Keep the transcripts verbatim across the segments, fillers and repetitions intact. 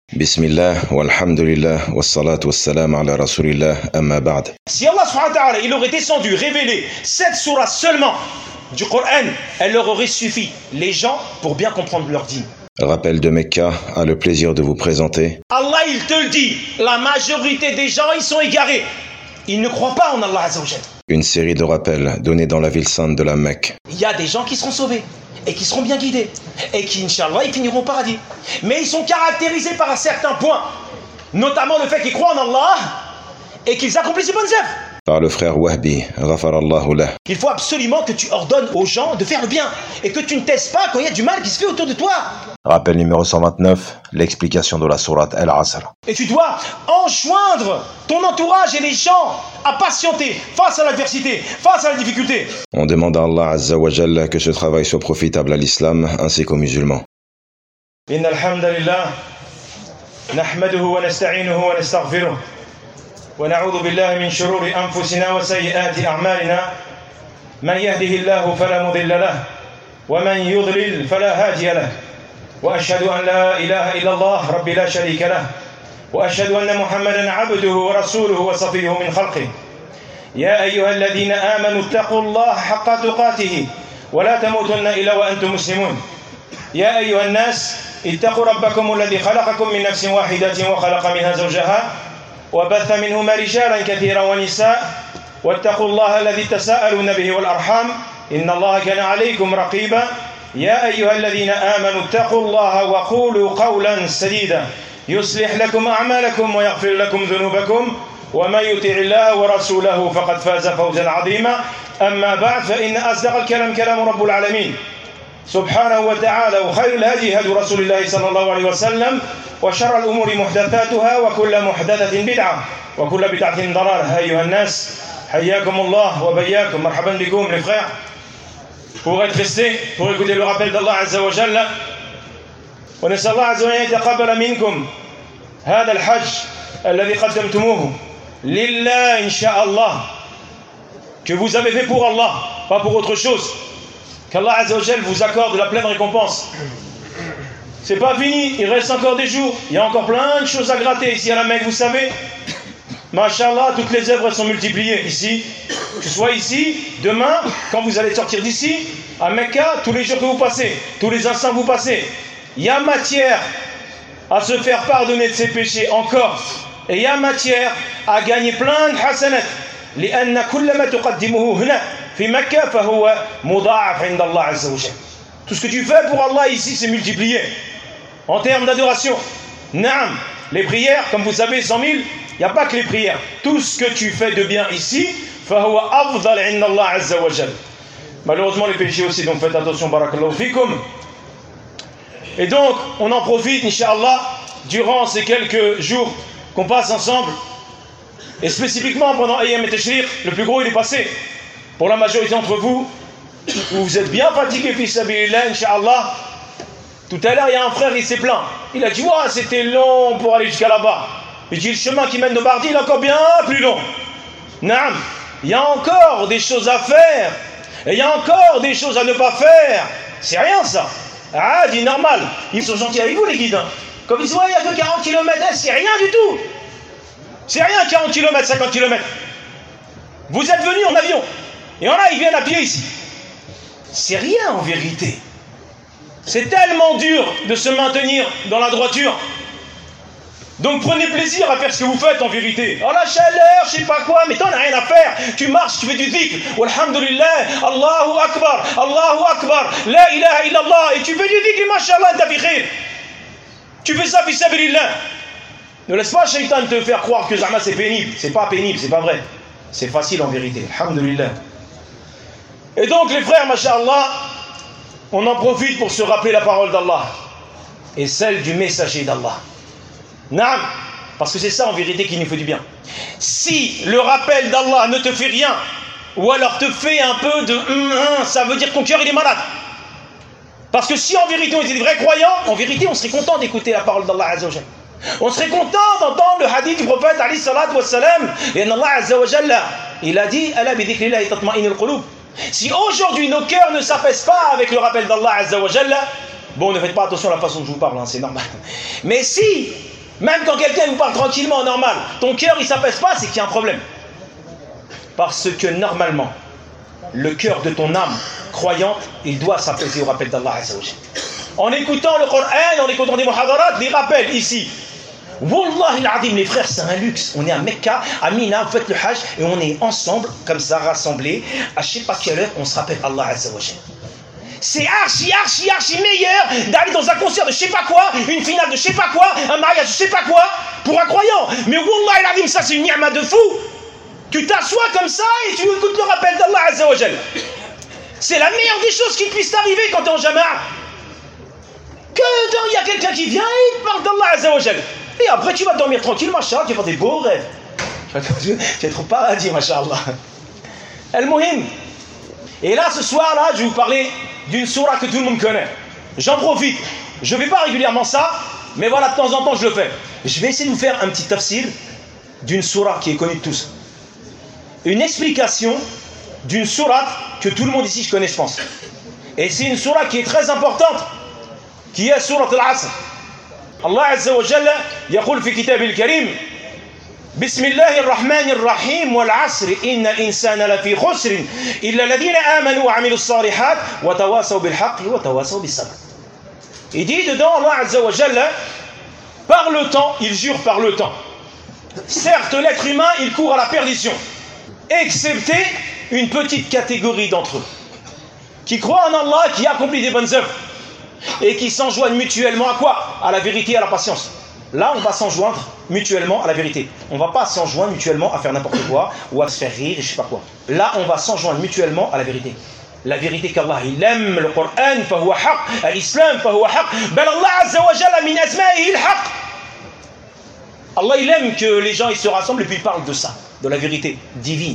Bismillah, walhamdulillah, wassalatu wassalam ala rasulillah, amma ba'd. Si Allah subhanahu wa ta'ala, il aurait descendu, révélé cette sourate seulement du Coran, elle leur aurait suffi, les gens, pour bien comprendre leur dîme. Rappel de Mecca a le plaisir de vous présenter. Allah, il te le dit, la majorité des gens, ils sont égarés. Ils ne croient pas en Allah Azza wa Jal. Une série de rappels donnés dans la ville sainte de la Mecque. Il y a des gens qui seront sauvés et qui seront bien guidés et qui, Inch'Allah, ils finiront au paradis. Mais ils sont caractérisés par un certain point, notamment le fait qu'ils croient en Allah et qu'ils accomplissent les bonnes œuvres. Par le frère Wahbi, ghafarallahu lah. Il faut absolument que tu ordonnes aux gens de faire le bien et que tu ne testes pas quand il y a du mal qui se fait autour de toi. Rappel numéro cent vingt-neuf, l'explication de la sourate Al-Asr. Et tu dois enjoindre ton entourage et les gens à patienter face à l'adversité, face à la difficulté. On demande à Allah Azza wa Jalla que ce travail soit profitable à l'islam ainsi qu'aux musulmans. Inna alhamdulillah, nahmaduhu wa nasta'inuhu wa nastaghfiruh. ونعوذ بالله من شرور أنفسنا وسيئات أعمالنا من يهده الله فلا مضل له ومن يضلل فلا هادي له وأشهد أن لا إله إلا الله رب لا شريك له وأشهد أن محمدا عبده ورسوله وصفيه من خلقه يا أيها الذين آمنوا اتقوا الله حق تقاته ولا تموتن إلا وأنتم مسلمون يا أيها الناس اتقوا ربكم الذي خلقكم من نفس واحدة وخلق منها زوجها وبث منهما رجالا كثيرا ونساء واتقوا الله الذي تساءلون به والأرحام إن الله كان عليكم رقيبا يا أيها الذين آمنوا اتقوا الله وقولوا قولا سديدا يصلح لكم أعمالكم ويغفر لكم ذنوبكم ومن يطع الله ورسوله فقد فاز فوزا عظيما أما بعد فإن أصدق الكلام كلام رب العالمين سبحانه وتعالى وخير الهدي هدي رسول الله صلى الله عليه وسلم وشر الأمور محدثاتها وكل محدثة بدعة وكل بدعة ضلالة أيها الناس حياكم الله وبياكم مرحبا بكم les frères. Pour être restés, pour écouter le rappel d'Allah Azza wa Jalla ونسأل الله عز وجل أن يتقبل منكم هذا الحج الذي قدمتموه لله إن شاء الله, que vous avez fait pour Allah, pas pour autre chose. Qu'Allah Azza wa Jalla vous accorde la pleine récompense. C'est pas fini, il reste encore des jours. Il y a encore plein de choses à gratter ici à la Mecque, vous savez. Masha'Allah, toutes les œuvres sont multipliées ici. Que ce soit ici, demain, quand vous allez sortir d'ici, à Mecca, tous les jours que vous passez, tous les instants que vous passez, il y a matière à se faire pardonner de ses péchés encore. Et il y a matière à gagner plein de hasanat. لأن كل ما تقدمه هنا في مكة فهو مضاعف عند الله عز وجل. Tout ce que tu fais pour Allah ici, c'est multiplié. En termes d'adoration, naam, les prières, comme vous savez, cent mille, il n'y a pas que les prières. Tout ce que tu fais de bien ici, فهو أفضل عند الله عز وجل. Malheureusement, les péchés aussi, donc faites attention, barakallahu fikum. Et donc, on en profite, Inch'Allah, durant ces quelques jours qu'on passe ensemble. Et spécifiquement pendant Ayyam et-Tashriq, le plus gros il est passé. Pour la majorité d'entre vous, vous êtes bien fatigués, fi sabilillah, Inch'Allah. Tout à l'heure, il y a un frère, il s'est plaint. Il a dit, ouais, c'était long pour aller jusqu'à là-bas. Il dit, le chemin qui mène au Bardi, il est encore bien plus long. Naam, il y a encore des choses à faire. Et il y a encore des choses à ne pas faire. C'est rien ça. Ah, dit normal. Ils sont gentils avec vous, les guides. Comme ils disent, ouais, il n'y a que quarante kilomètres, c'est rien du tout. C'est rien, quarante kilomètres, cinquante kilomètres. Vous êtes venus en avion. Et en là, ils viennent à pied ici. C'est rien en vérité. C'est tellement dur de se maintenir dans la droiture. Donc prenez plaisir à faire ce que vous faites en vérité. Oh la chaleur, je sais pas quoi, mais t'en as rien à faire. Tu marches, tu fais du dhikr. Walhamdulillah, Allahu Akbar, Allahu Akbar, La ilaha illallah. Et tu fais du dhikr, mashallah, t'as khayr. Tu fais ça, fi sabilillah. Ne laisse pas Shaitan te faire croire que Zahma c'est pénible. C'est pas pénible, c'est pas vrai. C'est facile en vérité. Alhamdulillah. Et donc les frères, masha'Allah, on en profite pour se rappeler la parole d'Allah et celle du messager d'Allah. Naam, parce que c'est ça en vérité qui nous fait du bien. Si le rappel d'Allah ne te fait rien, ou alors te fait un peu de hum, hum, ça veut dire que ton cœur il est malade. Parce que si en vérité on était des vrais croyants, en vérité on serait content d'écouter la parole d'Allah Azza wa Jalla. On serait content d'entendre le hadith du prophète alayhi salatu wa salam. Et Allah Azza wa Jalla, il a dit ala bi dhikrillahi tatma'innul qulub. Si aujourd'hui nos cœurs ne s'apaisent pas avec le rappel d'Allah Azza wa Jalla, bon, ne faites pas attention à la façon dont je vous parle, hein, c'est normal. Mais si Même quand quelqu'un vous parle tranquillement, normal, ton cœur il s'apaise pas, c'est qu'il y a un problème. Parce que normalement, le cœur de ton âme croyante, il doit s'apaiser au rappel d'Allah Azza wa Jalla. En écoutant le Coran, en écoutant des muhadarat, les rappels ici. Wallahi al-Azim, les frères, c'est un luxe. On est à Mecca, à Mina, vous faites le Hajj, et on est ensemble, comme ça, rassemblés. À je sais pas quelle heure, on se rappelle Allah Azza wa Jalla. C'est archi, archi, archi meilleur d'aller dans un concert de je sais pas quoi, une finale de je sais pas quoi, un mariage de je sais pas quoi, pour un croyant. Mais Wallahi al-Azim, ça c'est une ni'ma de fou. Tu t'assois comme ça et tu écoutes le rappel d'Allah Azza wa Jalla. C'est la meilleure des choses qui puissent t'arriver quand tu es en jama'a. Que il y a quelqu'un qui vient et il parle d'Allah Azza wa Jalla. Et après tu vas dormir tranquille, machallah, tu vas faire des beaux rêves. Tu vas être au paradis, machallah. Al-Muhim. Et là, ce soir-là, je vais vous parler d'une sourate que tout le monde connaît. J'en profite. Je ne fais pas régulièrement ça, mais voilà, de temps en temps, je le fais. Je vais essayer de vous faire un petit tafsir d'une sourate qui est connue de tous. Une explication d'une sourate que tout le monde ici je connais, je pense. Et c'est une sourate qui est très importante, qui est sourate al-Asr. Allah Azza wa Jalla يقول في كتابه الكريم بسم الله الرحمن الرحيم والعصر إن الإنسان لفي خسر إلا الذين آمنوا وعملوا الصالحات وتواصوا بالحق وتواصوا بالصبر. Il dit dedans, Allah Azza wa Jalla, par le temps, il jure par le temps. Certes, l'être humain, il court à la perdition, excepté une petite catégorie d'entre eux, qui croient en Allah, qui accomplissent des bonnes œuvres, et qui s'enjoignent mutuellement à quoi? À la vérité et à la patience. Là, on va s'enjoindre mutuellement à la vérité. On ne va pas s'enjoindre mutuellement à faire n'importe quoi, ou à se faire rire, et je sais pas quoi. Là, on va s'enjoindre mutuellement à la vérité. La vérité qu'Allah, il aime le Coran, fahuwa haq, l'islam, fahuwa haq, bel Allah Azza wa Jalla min asma'ihi al-haq. Allah, il aime que les gens ils se rassemblent et puis ils parlent de ça, de la vérité divine.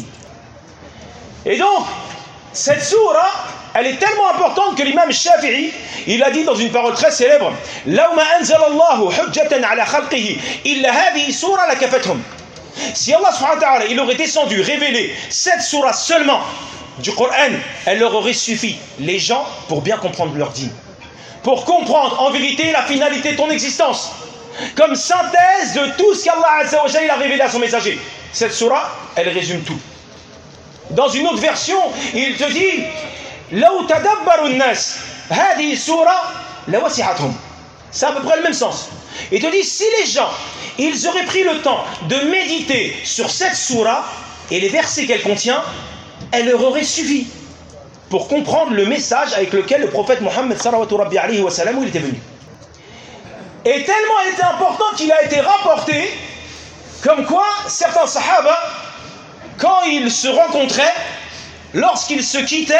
Et donc, cette sourate, elle est tellement importante que l'imam Shafi'i, il a dit dans une parole très célèbre, لَوْ مَا أَنزَلَ اللَّهُ حُجَّةً عَلَى خَلْقِهِ إِلَّا هَذِهِ سُورَةً لَكَفَتْهُمْ. Si Allah subhanahu wa ta'ala, il aurait descendu, révélé cette sourate seulement du Coran, elle leur aurait suffi, les gens, pour bien comprendre leur dîme. Pour comprendre en vérité la finalité de ton existence. Comme synthèse de tout ce qu'Allah Azza wa Jalla a révélé à son messager. Cette sourate, elle résume tout. Dans une autre version, il te dit لو تدبروا الناس هذه السورة لوسعتهم. C'est à peu près le même sens. Il te dit si les gens ils auraient pris le temps de méditer sur cette sourate et les versets qu'elle contient, elle leur aurait suffi pour comprendre le message avec lequel le prophète Mohammed sallallahu alayhi wa sallam il était venu. Et tellement elle était importante qu'il a été rapporté comme quoi certains sahaba, quand ils se rencontraient, lorsqu'ils se quittaient,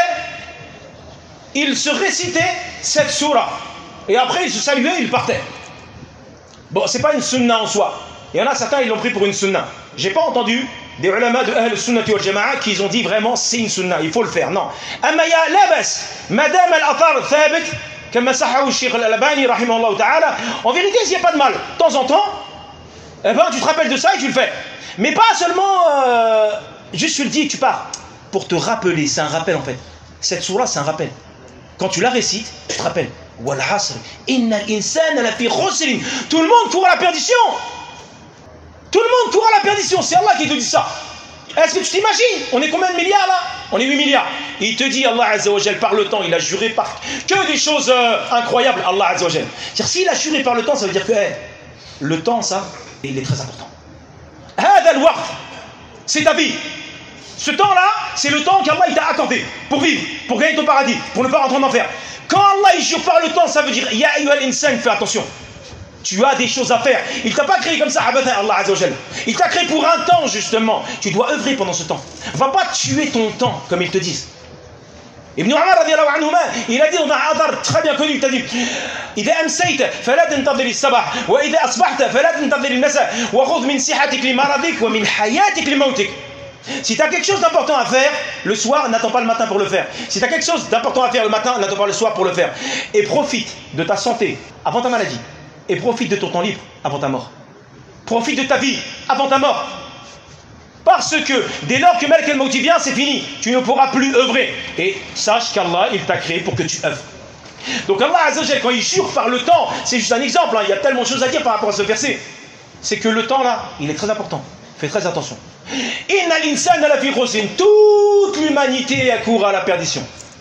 ils se récitaient cette sourate. Et après, ils se saluaient, ils partaient. Bon, c'est pas une sunna en soi. Il y en a certains, ils l'ont pris pour une sunna. J'ai pas entendu des ulama de Ahl Sunnati wal Jama'a qui ont dit vraiment c'est une sunna, il faut le faire. Non. Amma ya labas, madame al-athar thabit, comme sahahu Sheikh al-Albani rahimahullah ta'ala, en vérité, il n'y a pas de mal. De temps en temps, eh ben, tu te rappelles de ça et tu le fais. Mais pas seulement euh, juste tu le dis et tu pars. Pour te rappeler, c'est un rappel en fait. Cette sourate, c'est un rappel. Quand tu la récites, tu te rappelles. Wal asr, innal insana lafi khusr. Tout le monde court à la perdition. Tout le monde court à la perdition. C'est Allah qui te dit ça. Est-ce que tu t'imagines? On est combien de milliards là? On est huit milliards. Il te dit, Allah Azza wa Jal, par le temps, il a juré par que des choses euh, incroyables, Allah Azza wa Jal. C'est-à-dire, s'il a juré par le temps, ça veut dire que hey, le temps, ça, il est très important. Hada al-waqt, c'est ta vie. Ce temps-là, c'est le temps qu'Allah t'a accordé pour vivre, pour gagner ton paradis, pour ne pas rentrer en enfer. Quand Allah il jure par le temps, ça veut dire Ya ayyuhal insan, fais attention. Tu as des choses à faire. Il t'a pas créé comme ça, Allah Azza wa Jal. Il t'a créé pour un temps, justement. Tu dois œuvrer pendant ce temps. Va pas tuer ton temps, comme ils te disent. Ibn Umar radiyallahu anhuma, il a dit dans un hadar très bien connu, il a dit إذا أمسيت فلا تنتظر الصباح وإذا أصبحت فلا تنتظر المساء وخذ من صحتك لمرضك ومن حياتك لموتك. Si tu as quelque chose d'important à faire, le soir, n'attends pas le matin pour le faire. Si tu as quelque chose d'important à faire le matin, n'attends pas le soir pour le faire. Et profite de ta santé avant ta maladie. Et profite de ton temps libre avant ta mort. Profite de ta vie avant ta mort. Parce que dès lors que Malak al-Mawti vient, c'est fini. Tu ne pourras plus œuvrer. Et sache qu'Allah, il t'a créé pour que tu œuvres. Donc Allah Azza wa Jalla, quand il jure par le temps, c'est juste un exemple. Hein, il y a tellement de choses à dire par rapport à ce verset. c'est que le temps là, il est très important. Fais très attention. Inna l'insana lafi khusrin. Toute l'humanité accourt à la perdition.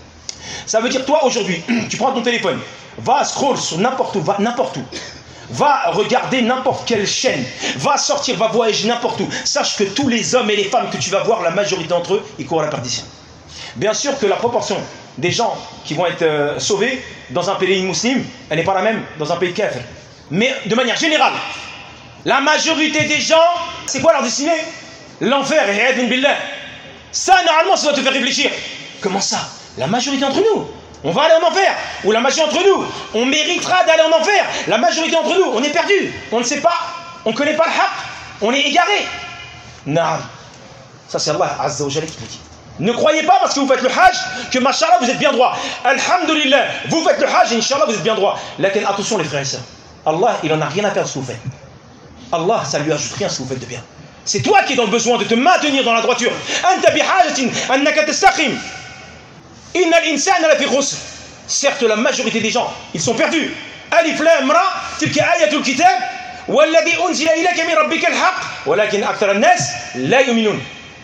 Ça veut dire, toi aujourd'hui, tu prends ton téléphone, va scroll sur n'importe où, va n'importe où. Va regarder n'importe quelle chaîne, va sortir, va voyager n'importe où. Sache que tous les hommes et les femmes que tu vas voir, la majorité d'entre eux, ils courent à la perdition. Bien sûr que la proportion des gens qui vont être euh, sauvés dans un pays musulman, elle n'est pas la même dans un pays kafir. Mais de manière générale, la majorité des gens, c'est quoi leur destinée? L'enfer, et billah. Ça, normalement, ça doit te faire réfléchir. Comment ça? La majorité d'entre nous, on va aller en enfer. Ou la majorité d'entre nous, on méritera d'aller en enfer. La majorité d'entre nous, on est perdu. On ne sait pas, on ne connaît pas le haqq, on est égaré. Non. Ça, c'est Allah Azza wa Jalla qui te dit. Ne croyez pas parce que vous faites le hajj que, mashallah, vous êtes bien droit. Alhamdulillah, vous faites le hajj et inshallah, vous êtes bien droit. Lakin, attention les frères et sœurs. Allah, il n'en a rien à faire de ce que vous faites. Allah, ça lui ajoute rien ce que vous faites de bien. C'est toi qui es dans le besoin de te maintenir dans la droiture. Anta bihajatin annaka tastaqim. Inna al-insana lafi khusr. Certes, la majorité des gens, ils sont perdus. Alif lam ra, tilka ayatul kitab, walladhi unzila ilayka min rabbika al-haqq, walakin akthar an-nas la yu'minun.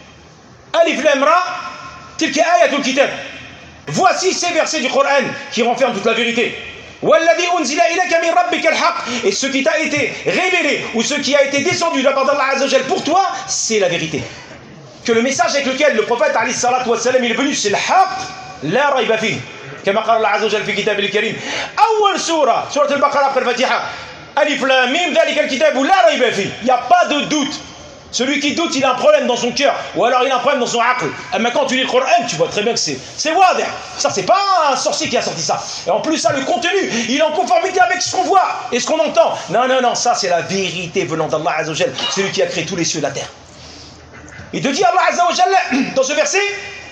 Alif lam ra, tilka ayatul kitab. Voici ces versets du Coran qui renferment toute la vérité. Walladhi unzila ilayka min rabbika al-haqq. Et ce qui t'a été révélé ou ce qui a été descendu de la part d'Allah Azza wa Jalla pour toi, c'est la vérité. Que le message avec lequel le prophète alayhi salatu wa salam il est venu, c'est le haqq. لا ريب فيه كما قال الله عز وجل في كتابه الكريم أول سورة سورة البقرة après الفاتحة ألف لام ميم ذلك الكتاب لا ريب فيه. Il n'y a pas de doute. Celui qui doute, il a un problème dans son cœur ou alors il a un problème dans son aql. Mais quand tu lis le Coran, tu vois très bien que c'est c'est wadih. Ça, c'est pas un sorcier qui a sorti ça. Et en plus, ça, le contenu, il est en conformité avec ce qu'on voit et ce qu'on entend. Non, non, non, ça, c'est la vérité venant d'Allah Azza wa Jalla. C'est lui qui a créé tous les cieux et la terre. Il te dit, Allah Azza wa Jalla, dans ce verset,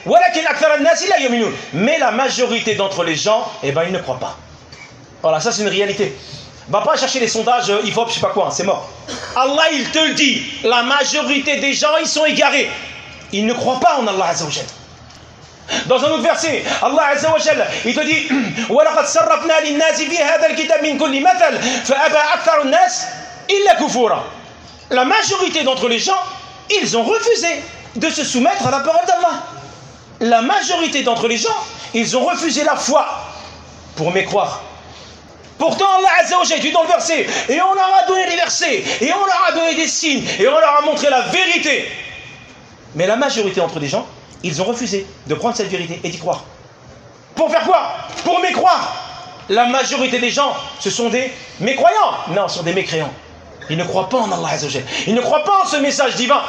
mais la majorité d'entre les gens, eh ben, ils ne croient pas. Voilà, ça c'est une réalité. Va pas chercher les sondages, il faut, je sais pas quoi, c'est mort. Allah, il te le dit, la majorité des gens, ils sont égarés. Ils ne croient pas en Allah Azza wa Jalla. Dans un autre verset, Allah Azza wa Jalla, il te dit, وَلَقَدْ صَرَّفْنَا لِلنَّاسِ فِي هَذَا الْكِتَابِ مِنْ كُلِّ مَثَلٍ فَأَبَى أَكْثَرُ النَّاسِ إِلَّا كُفُورًا. La majorité d'entre les gens, ils ont refusé de se soumettre à la parole d'Allah. La majorité d'entre les gens, ils ont refusé la foi pour mécroire. Pourtant, Allah Azza wa Jalla dit dans le verset, et on leur a donné des versets, et on leur a donné des signes, et on leur a montré la vérité. Mais la majorité d'entre les gens, ils ont refusé de prendre cette vérité et d'y croire. Pour faire quoi? Pour mécroire. La majorité des gens, ce sont des mécroyants. Non, ce sont des mécréants. Ils ne croient pas en Allah Azza wa Jalla. Ils ne croient pas en ce message divin.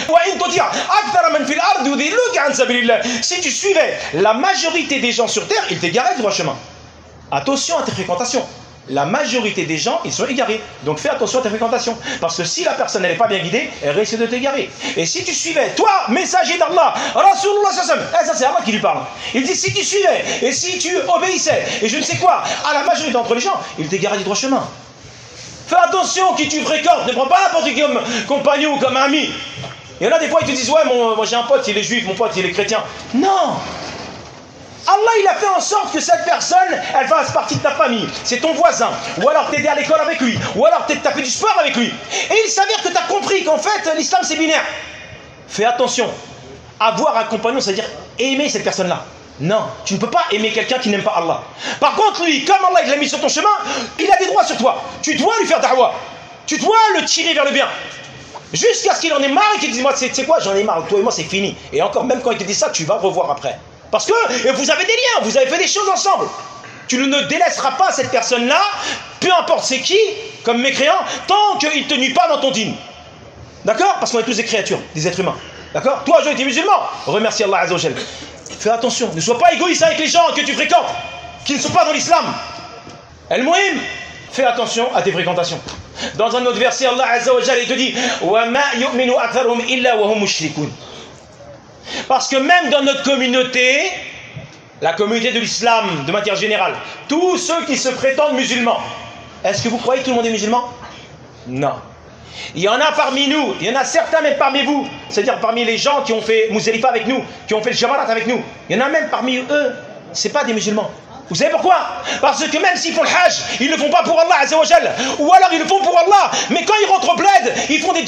Si tu suivais la majorité des gens sur terre, ils t'égaraient du droit chemin. Attention à tes fréquentations. La majorité des gens, ils sont égarés. Donc fais attention à tes fréquentations. Parce que si la personne n'est pas bien guidée, elle risque de t'égarer. Et si tu suivais, toi, messager d'Allah, Rasulullah sallallahu alayhi wa sallam, eh, ça c'est Allah qui lui parle. Il dit si tu suivais, et si tu obéissais, et je ne sais quoi, à la majorité d'entre les gens, ils t'égaraient du droit chemin. Fais attention qui tu fréquentes, ne prends pas n'importe qui comme compagnon ou comme ami. Il y en a des fois, ils te disent, ouais, mon, moi j'ai un pote, il est juif, mon pote, il est chrétien. Non! Allah, il a fait en sorte que cette personne, elle fasse partie de ta famille. C'est ton voisin. Ou alors t'aider à l'école avec lui. Ou alors t'as fait du sport avec lui. Et il s'avère que tu as compris qu'en fait, l'islam c'est binaire. Fais attention. Avoir un compagnon, c'est-à-dire aimer cette personne-là. Non, tu ne peux pas aimer quelqu'un qui n'aime pas Allah. Par contre, lui, comme Allah il l'a mis sur ton chemin, il a des droits sur toi. Tu dois lui faire da'wah. Tu dois le tirer vers le bien. Jusqu'à ce qu'il en ait marre et qu'il dise, moi, tu sais quoi, j'en ai marre, toi et moi, c'est fini. Et encore, même quand il te dit ça, tu vas revoir après. Parce que vous avez des liens, vous avez fait des choses ensemble. Tu ne délaisseras pas cette personne-là, peu importe c'est qui, comme mécréant, tant qu'il ne te nuit pas dans ton dîne. D'accord? Parce qu'on est tous des créatures, des êtres humains. D'accord? Toi, je suis musulman, remercie Allah Azza wa Jalla. Fais attention, ne sois pas égoïste avec les gens que tu fréquentes, qui ne sont pas dans l'islam. El-Muhim, fais attention à tes fréquentations. Dans un autre verset, Allah Azza wa Jalla, il te dit wa ma yu'minu aktharuhum illa wa hum mushrikun. Parce que même dans notre communauté, la communauté de l'islam, de manière générale, tous ceux qui se prétendent musulmans, est-ce que vous croyez que tout le monde est musulman? Non. Il y en a parmi nous, il y en a certains même parmi vous, c'est-à-dire parmi les gens qui ont fait Muzdalifa avec nous, qui ont fait le Jamarat avec nous, il y en a même parmi eux, ce n'est pas des musulmans. Vous savez pourquoi? Parce que même s'ils font le hajj, ils ne le font pas pour Allah Azza wa Jalla. Ou alors ils le font pour Allah, mais quand ils rentrent au bled,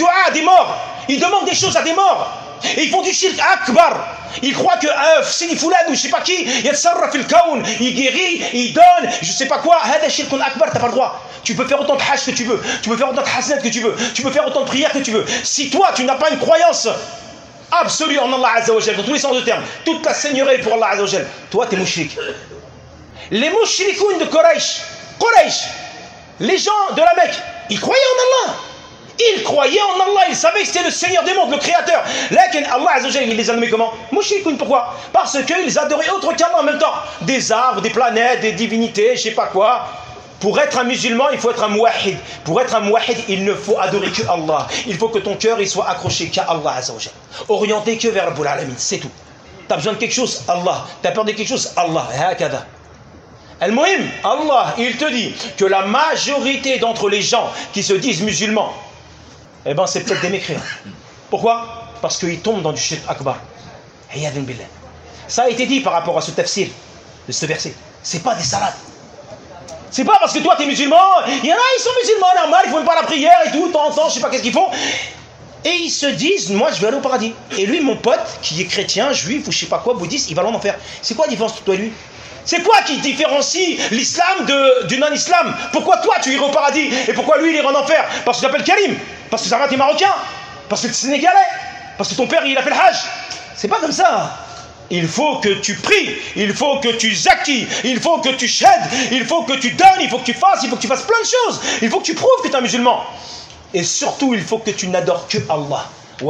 doigts à des morts. Ils demandent des choses à des morts. Et ils font du shirk akbar. Ils croient que euh, Sidi Foulad ou je sais pas qui, yatsarra fil kawn, il guérit, il donne, je sais pas quoi. Hada shirkun akbar, t'as pas le droit. Tu peux faire autant de hajj que tu veux, tu peux faire autant de hasanat que tu veux, tu peux faire autant de prières que tu veux. Si toi, tu n'as pas une croyance absolue en Allah Azza wa Jal, dans tous les sens de terme, toute la seigneurie pour Allah Azza wa Jal, toi, t'es mouchrik. Les mouchrikoun de Quraysh, Quraysh, les gens de la Mecque, ils croyaient en Allah. Ils croyaient en Allah, ils savaient que c'était le Seigneur des mondes, le Créateur. Là, Allah Azza wa Jal, il les a nommés comment? Mouchrikoun, pourquoi? Parce qu'ils adoraient autre qu'Allah en même temps. Des arbres, des planètes, des divinités, je sais pas quoi. Pour être un musulman, il faut être un mouahid. Pour être un mouahid, il ne faut adorer que Allah. Il faut que ton cœur il soit accroché qu'à Allah Azza wa Jal. Orienté que vers Rabbul Alamin, c'est tout. Tu as besoin de quelque chose, Allah. Tu as peur de quelque chose, Allah. Hakada. Al-Muhim, Allah, il te dit que la majorité d'entre les gens qui se disent musulmans, eh ben c'est peut-être des mécréants. Pourquoi? Parce qu'ils tombent dans du shirk akbar. Ça a été dit par rapport à ce tafsir, de ce verset. C'est pas des salades. C'est pas parce que toi tu es musulman, il y en a ils sont musulmans, normal, ils font pas la prière et tout, de temps en temps, je sais pas qu'est-ce qu'ils font. Et ils se disent, moi je vais aller au paradis. Et lui, mon pote, qui est chrétien, juif ou je sais pas quoi, bouddhiste, il va en enfer. C'est quoi la différence entre toi et lui? C'est quoi qui différencie l'islam du non-islam? Pourquoi toi tu irais au paradis et pourquoi lui il ira en enfer? Parce que tu t'appelles Karim, parce que ça va t'es marocain, parce que t'es sénégalais, parce que ton père il a fait le hajj. C'est pas comme ça. Il faut que tu pries, il faut que tu zakis, il faut que tu shaides, il faut que tu donnes, il faut que tu fasses, il faut que tu fasses plein de choses. Il faut que tu prouves que tu es un musulman. Et surtout, il faut que tu n'adores que Allah.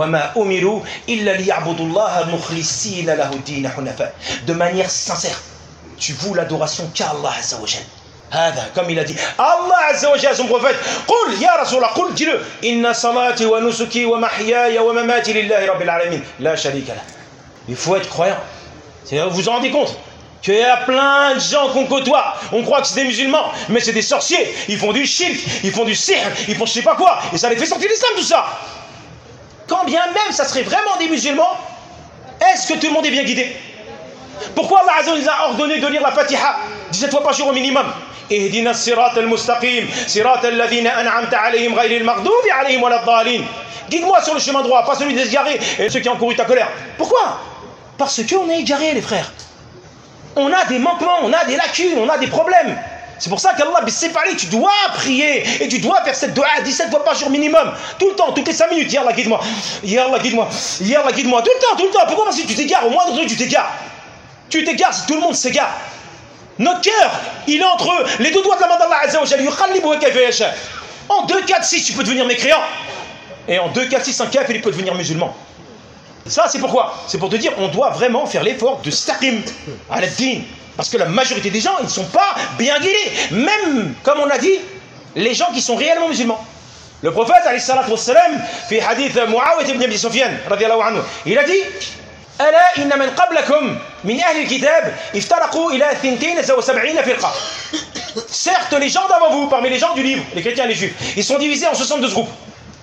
De manière sincère. Tu voues l'adoration qu'à Allah Azza wa Jal. Comme il a dit, Allah Azza wa Jal, son prophète, Qul ya Rasulallah, Qul, dis-le, Inna salati wa nusuki wa mahyaya wa mamati lillahi rabbil alamin, la sharika lah. Il faut être croyant. Vous vous en rendez compte qu'il y a plein de gens qu'on côtoie. On croit que c'est des musulmans, mais c'est des sorciers. Ils font du shirk, ils font du sihr, ils font je sais pas quoi. Et ça les fait sortir de l'islam tout ça. Quand bien même ça serait vraiment des musulmans, est-ce que tout le monde est bien guidé? Pourquoi Allah Azza wa Jalla a ordonné de lire la Fatiha dix-sept fois par jour au minimum? Ihdina as-sirata al-mustaqim, sirata alladhina an'amta alayhim ghayri al-maghdubi alayhim walad-dallin. Guide-moi sur le chemin droit, pas celui des égarés et ceux qui ont couru ta colère. Pourquoi? Parce qu'on est égarés, les frères. On a des manquements, on a des lacunes, on a des problèmes. C'est pour ça qu'Allah, tu dois prier et tu dois faire cette dua dix-sept fois par jour minimum. Tout le temps, toutes les cinq minutes. Ya Allah, guide-moi. Ya Allah, guide-moi. Ya Allah, guide-moi. Tout le temps, tout le temps. Pourquoi? Parce que tu t'égares. Au moindre truc, tu t'égares. Tu t'égares si tout le monde s'égare. Notre cœur, il est entre les deux doigts de la main d'Allah Azza wa Jalla. En deux, quatre, six, tu peux devenir mécréant. Et en deux, quatre, six, un kafir, il peut devenir musulman. Ça, c'est pourquoi? C'est pour te dire, on doit vraiment faire l'effort de staqim à la din. Parce que la majorité des gens, ils ne sont pas bien guidés. Même, comme on a dit, les gens qui sont réellement musulmans. Le prophète, alayhi salatu wassalam, fi hadith Muawiyah ibn Abi Sufyan, radiyallahu anhu, il a dit, Ala inna man qablakum min ahli al-kitab iftaraqu ila thintain wa sab'ina firqa. Certes, les gens d'avant vous, parmi les gens du livre, les chrétiens et les juifs, ils sont divisés en soixante-douze groupes.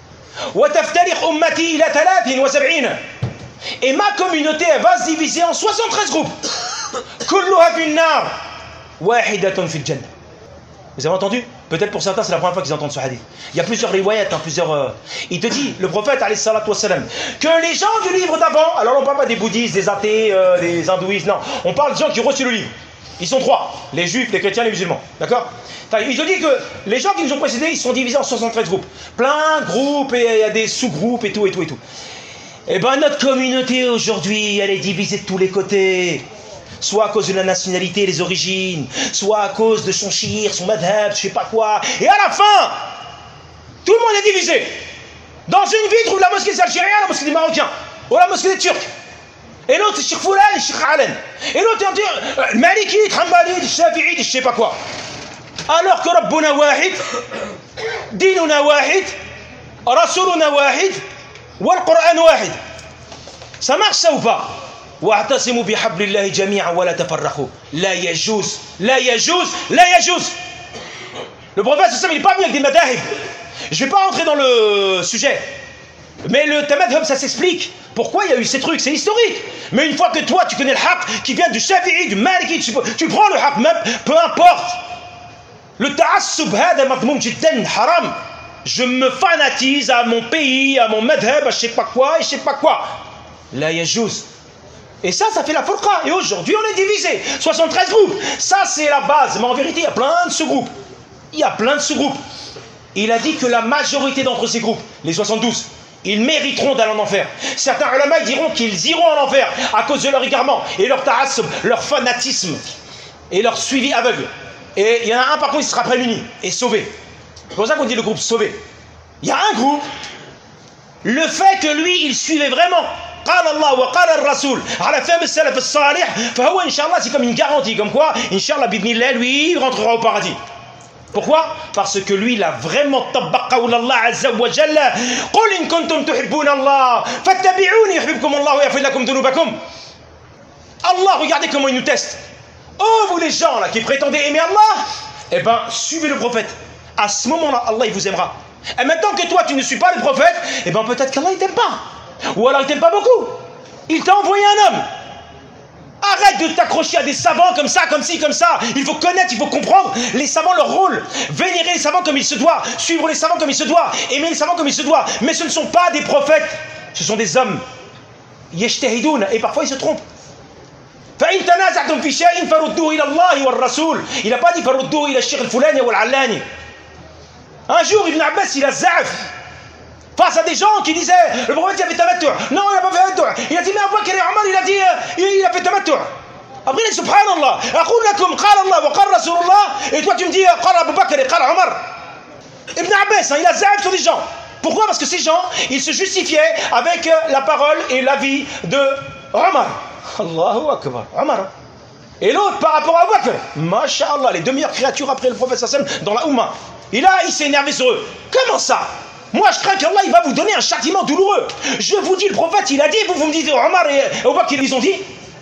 Wa taftariq ummati ila thalathin wa sab'ina. Et ma communauté, elle va se diviser en soixante-treize groupes. Kulluha fin nar, wahidatun fil jannah. Vous avez entendu? Peut-être pour certains, c'est la première fois qu'ils entendent ce hadith. Il y a plusieurs riwayat, hein, plusieurs. Euh... Il te dit, le prophète, alayhi salatu wassalam, que les gens du livre d'avant, alors on ne parle pas des bouddhistes, des athées, euh, des hindouistes, non. On parle des gens qui ont reçu le livre. Ils sont trois, les juifs, les chrétiens, les musulmans. D'accord? Enfin, il te dit que les gens qui nous ont précédés, ils sont divisés en soixante-treize groupes. Plein de groupes, et il y a des sous-groupes et tout, et tout, et tout. Eh bien, notre communauté aujourd'hui, elle est divisée de tous les côtés. Soit à cause de la nationalité, les origines, soit à cause de son shir, son madhab, je sais pas quoi. Et à la fin, tout le monde est divisé. Dans une ville, trouve la mosquée des Algériens, la mosquée des Marocains, ou la mosquée des Turcs. Et l'autre, c'est Cheikh Foulan et Cheikh Alen. Et l'autre, il dit Malikite, Hanbalite, Shafi'ite, je sais pas quoi. Alors que Rabbuna wahid, Dinuna wahid, Rasuluna wahid, wal Qur'an wahid. Ça marche ça ou pas? واعتصموا بحبل الله جميعا ولا تفرقوا لا يجوز لا يجوز لا يجوز. Le prophète il n'est pas venu avec des madahib. Je vais pas rentrer dans le sujet, mais le tamadhab ça s'explique pourquoi il y a eu ces trucs, c'est historique. Mais une fois que toi tu connais le haqq qui vient du Shafi'i, du Maliki, tu, tu prends le haqq même, peu importe. Le ta'assub hada madmoum jiddan haram. je me fanatise à mon pays, à mon madhab, à je sais pas quoi et je sais pas quoi. La yajouz. Et ça, ça fait la furqa. Et aujourd'hui, on est divisé. soixante-treize groupes. Ça, c'est la base. Mais en vérité, il y a plein de sous-groupes. Il y a plein de sous-groupes. Il a dit que la majorité d'entre ces groupes, les soixante-douze, ils mériteront d'aller en enfer. Certains ulama diront qu'ils iront en enfer à cause de leur égarement et leur ta'assub, leur fanatisme et leur suivi aveugle. Et il y en a un par contre qui sera prémuni et sauvé. C'est pour ça qu'on dit le groupe sauvé. Il y a un groupe, le fait que lui, il suivait vraiment قال الله وقال الرسول على فهم السلف الصالح فهو إن شاء الله, c'est comme une garantie, comme quoi Inch'Allah bidnillah, lui, il rentrera au paradis. Pourquoi? Parce que lui, il a vraiment tabbaqa Allah azza wa jalla. Qul in kuntum tuhibbuna Allah fattabi'uni yuhibbukum Allah wa yaghfir lakum dhunubakum. Allah, regardez comment il nous teste. Oh, vous les gens là qui prétendez aimer Allah, eh ben, suivez le prophète. À ce moment-là, Allah, il vous aimera. Et maintenant que toi, tu ne suis pas le prophète, eh ben, peut-être qu'Allah, il t'aime pas. Ou alors, il t'aime pas beaucoup. Il t'a envoyé un homme. Arrête de t'accrocher à des savants comme ça, comme ci, comme ça. Il faut connaître, il faut comprendre les savants, leur rôle. Vénérer les savants comme il se doit. Suivre les savants comme il se doit. Aimer les savants comme il se doit. Mais ce ne sont pas des prophètes. Ce sont des hommes. Yajtahidoun. Et parfois, ils se trompent. فإن تنازعتم في شيء فردوه إلى الله والرسول. Il n'a pas dit فردوه إلى الشيخ الفلاني والعلاني. Un jour, Ibn Abbas, il a za'af face à des gens qui disaient le prophète il a fait tamattu'. Non, il n'a pas fait tamattu'. Il a dit mais Abu Bakr et Omar, il a dit il a fait tamattu'. Après il dit subhanallah, aqul lakum qala Allah wa qala Rasulullah, et toi tu me dis qala Abu Bakr et qala Omar. Ibn Abbas, hein, il a za'af sur les gens. Pourquoi? Parce que ces gens, ils se justifiaient avec la parole et l'avis de Omar. Allahu Akbar, Omar. Et l'autre par rapport à Abu Bakr, masha'Allah, les deux meilleures créatures après le prophète sallallahu alayhi wa sallam dans la Oumma. Et là, il s'est énervé sur eux. Comment ça? Moi, je crains qu'Allah, il va vous donner un châtiment douloureux. Je vous dis, le prophète, il a dit, vous, vous me dites, Omar et Abu Bakr, ils ont dit.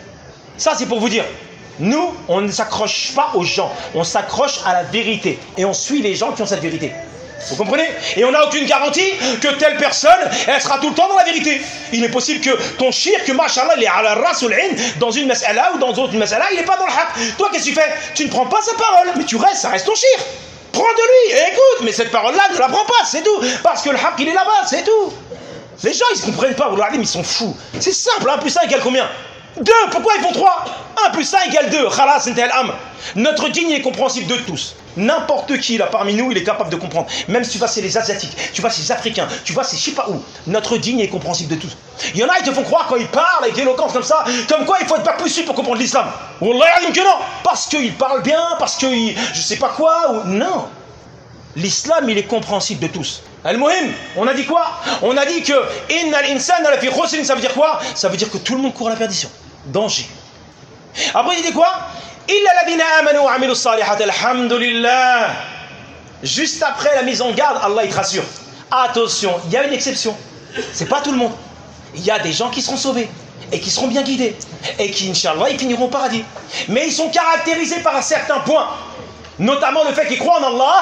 Ça, c'est pour vous dire. Nous, on ne s'accroche pas aux gens. On s'accroche à la vérité. Et on suit les gens qui ont cette vérité. Vous comprenez? Et on n'a aucune garantie que telle personne, elle sera tout le temps dans la vérité. Il est possible que ton shirk, que machallah, il est à la race ou l'ain, dans une mas'ala ou dans une autre mas'ala, il n'est pas dans le haq. Toi, qu'est-ce que tu fais? Tu ne prends pas sa parole, mais tu restes, ça reste ton shirk. Prends de lui et écoute, mais cette parole-là, ne la prends pas, c'est tout. Parce que le haq, il est là-bas, c'est tout. Les gens, ils ne comprennent pas, ils sont fous. C'est simple, un plus un égale combien? deux, pourquoi ils font trois? un plus un égale deux. Khalas, intel am. Notre digne est compréhensible de tous. N'importe qui, là, parmi nous, il est capable de comprendre. Même si tu vas chez les Asiatiques, tu vas chez les Africains, tu vas chez je sais pas où. Notre digne est compréhensible de tous. Il y en a, ils te font croire quand ils parlent avec éloquence comme ça, comme quoi il faut être pas plus sûr pour comprendre l'islam. Wallah, que non. Parce qu'ils parlent bien, parce que je sais pas quoi. Ou... Non. L'islam, il est compréhensible de tous. Al-Muhim, on a dit quoi? On a dit que Innal insana lafi khusrin, ça veut dire quoi? Ça veut dire que tout le monde court à la perdition. Danger. Après, il dit quoi? Illa ladina amanu wa amilu salihat, alhamdulillah. Juste après la mise en garde, Allah il te rassure. Attention, il y a une exception. C'est pas tout le monde. Il y a des gens qui seront sauvés et qui seront bien guidés et qui, Inch'Allah, ils finiront au paradis. Mais ils sont caractérisés par un certain point, notamment le fait qu'ils croient en Allah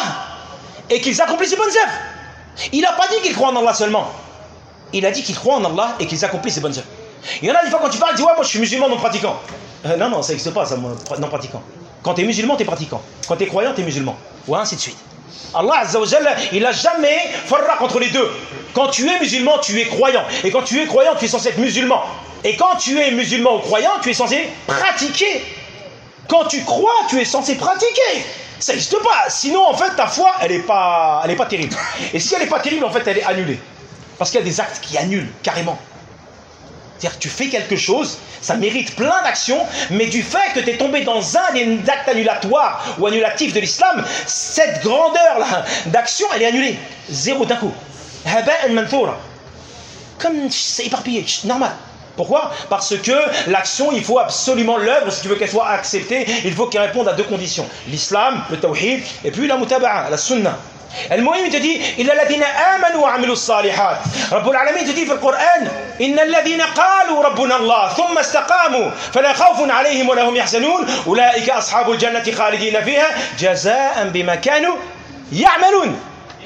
et qu'ils accomplissent les bonnes œuvres. Il n'a pas dit qu'ils croient en Allah seulement. Il a dit qu'ils croient en Allah et qu'ils accomplissent les bonnes œuvres. Il y en a des fois quand tu parles, tu dis ouais, moi je suis musulman non pratiquant. Euh, non, non, ça n'existe pas, ça, non pratiquant. Quand tu es musulman, tu es pratiquant. Quand tu es croyant, tu es musulman. Ou ainsi de suite. Allah Azza wa Jalla, il n'a jamais farraq entre les deux. Quand tu es musulman, tu es croyant. Et quand tu es croyant, tu es censé être musulman. Et quand tu es musulman ou croyant, tu es censé pratiquer. Quand tu crois, tu es censé pratiquer. Ça n'existe pas. Sinon, en fait, ta foi, elle n'est pas, elle est pas terrible. Et si elle n'est pas terrible, en fait, elle est annulée. Parce qu'il y a des actes qui annulent carrément. C'est-à-dire que tu fais quelque chose, ça mérite plein d'actions, mais du fait que tu es tombé dans un des actes annulatoires ou annulatifs de l'islam, cette grandeur-là d'action, elle est annulée. Zéro d'un coup. Haba'an manthura. Comme c'est éparpillé, normal. Pourquoi? Parce que l'action, il faut absolument l'œuvre, si tu veux qu'elle soit acceptée, il faut qu'elle réponde à deux conditions. L'islam, le tawhid, et puis la mutaba'a, la sunna. المهم تدي إلا الذين آمنوا وعملوا الصالحات. رب العالمين تدي في القرآن إن الذين قالوا ربنا الله ثم استقاموا فلا خوف عليهم ولا هم يحزنون أولئك أصحاب الجنة خالدين فيها جزاء بما كانوا يعملون.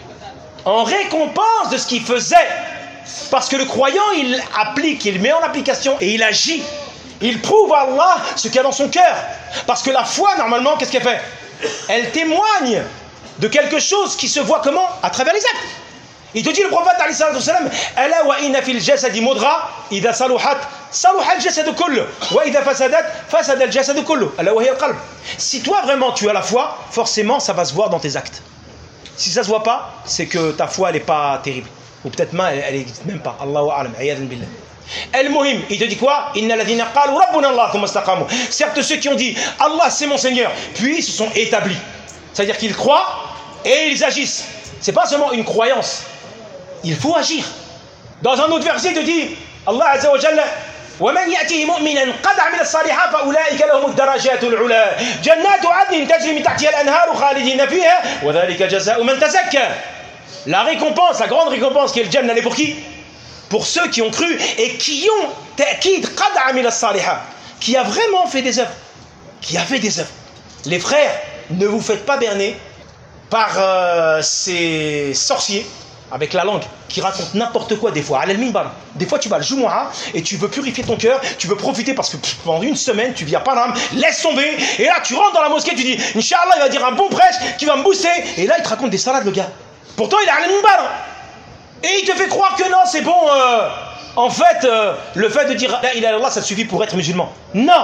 En récompense de ce qu'il faisait. Parce que le croyant, il applique, il met en application et il agit. Il prouve à Allah ce qu'il y a dans son cœur. Parce que la foi, normalement, qu'est-ce qu'elle fait? Elle témoigne de quelque chose qui se voit comment? À travers les actes. Il te dit le prophète alayhi salatu wassalam, ala wa inna fil jasadi mudra idha saluhat saluha al jasadu kullu wa idha fasadat fasada al jasadu kullu ala wa hiya al qalb. Si toi vraiment tu as la foi, forcément ça va se voir dans tes actes. Si ça se voit pas, c'est que ta foi elle est pas terrible ou peut-être même elle n'existe même pas. Allahu a'lam. Ayadan billah. Al-Muhim, il te dit quoi? Inna ladhina qalu rabbuna Allah thumma istaqamu. Certes ceux qui ont dit Allah c'est mon Seigneur, puis ils se sont établis. C'est-à-dire qu'ils croient et ils agissent. C'est pas seulement une croyance. Il faut agir. Dans un autre verset, il te dit Allah Azza wa Jalla ومن يأته مؤمنا قد عمل الصالحات فأولئك لهم الدرجات العلى جنات عدن تجري من تحتها الأنهار خالدين فيها وذلك جزاء من تزكى. La récompense, la grande récompense qui est le Jannah, elle est pour qui? Pour ceux qui ont cru et qui ont ta'kid qad amila as-salihat, qui a vraiment fait des œuvres, qui a fait des œuvres. Les frères, ne vous faites pas berner par euh, ces sorciers avec la langue qui racontent n'importe quoi des fois. Des fois tu vas le Jumu'ah et tu veux purifier ton cœur, tu veux profiter parce que pendant une semaine tu viens pas d'âme, laisse tomber, et là tu rentres dans la mosquée, tu dis Inch'Allah il va dire un bon prêche qui va me booster, et là il te raconte des salades le gars. Pourtant il est à l'al-minbar et il te fait croire que non c'est bon, euh, en fait euh, le fait de dire La ilaha illallah ça te suffit pour être musulman. Non,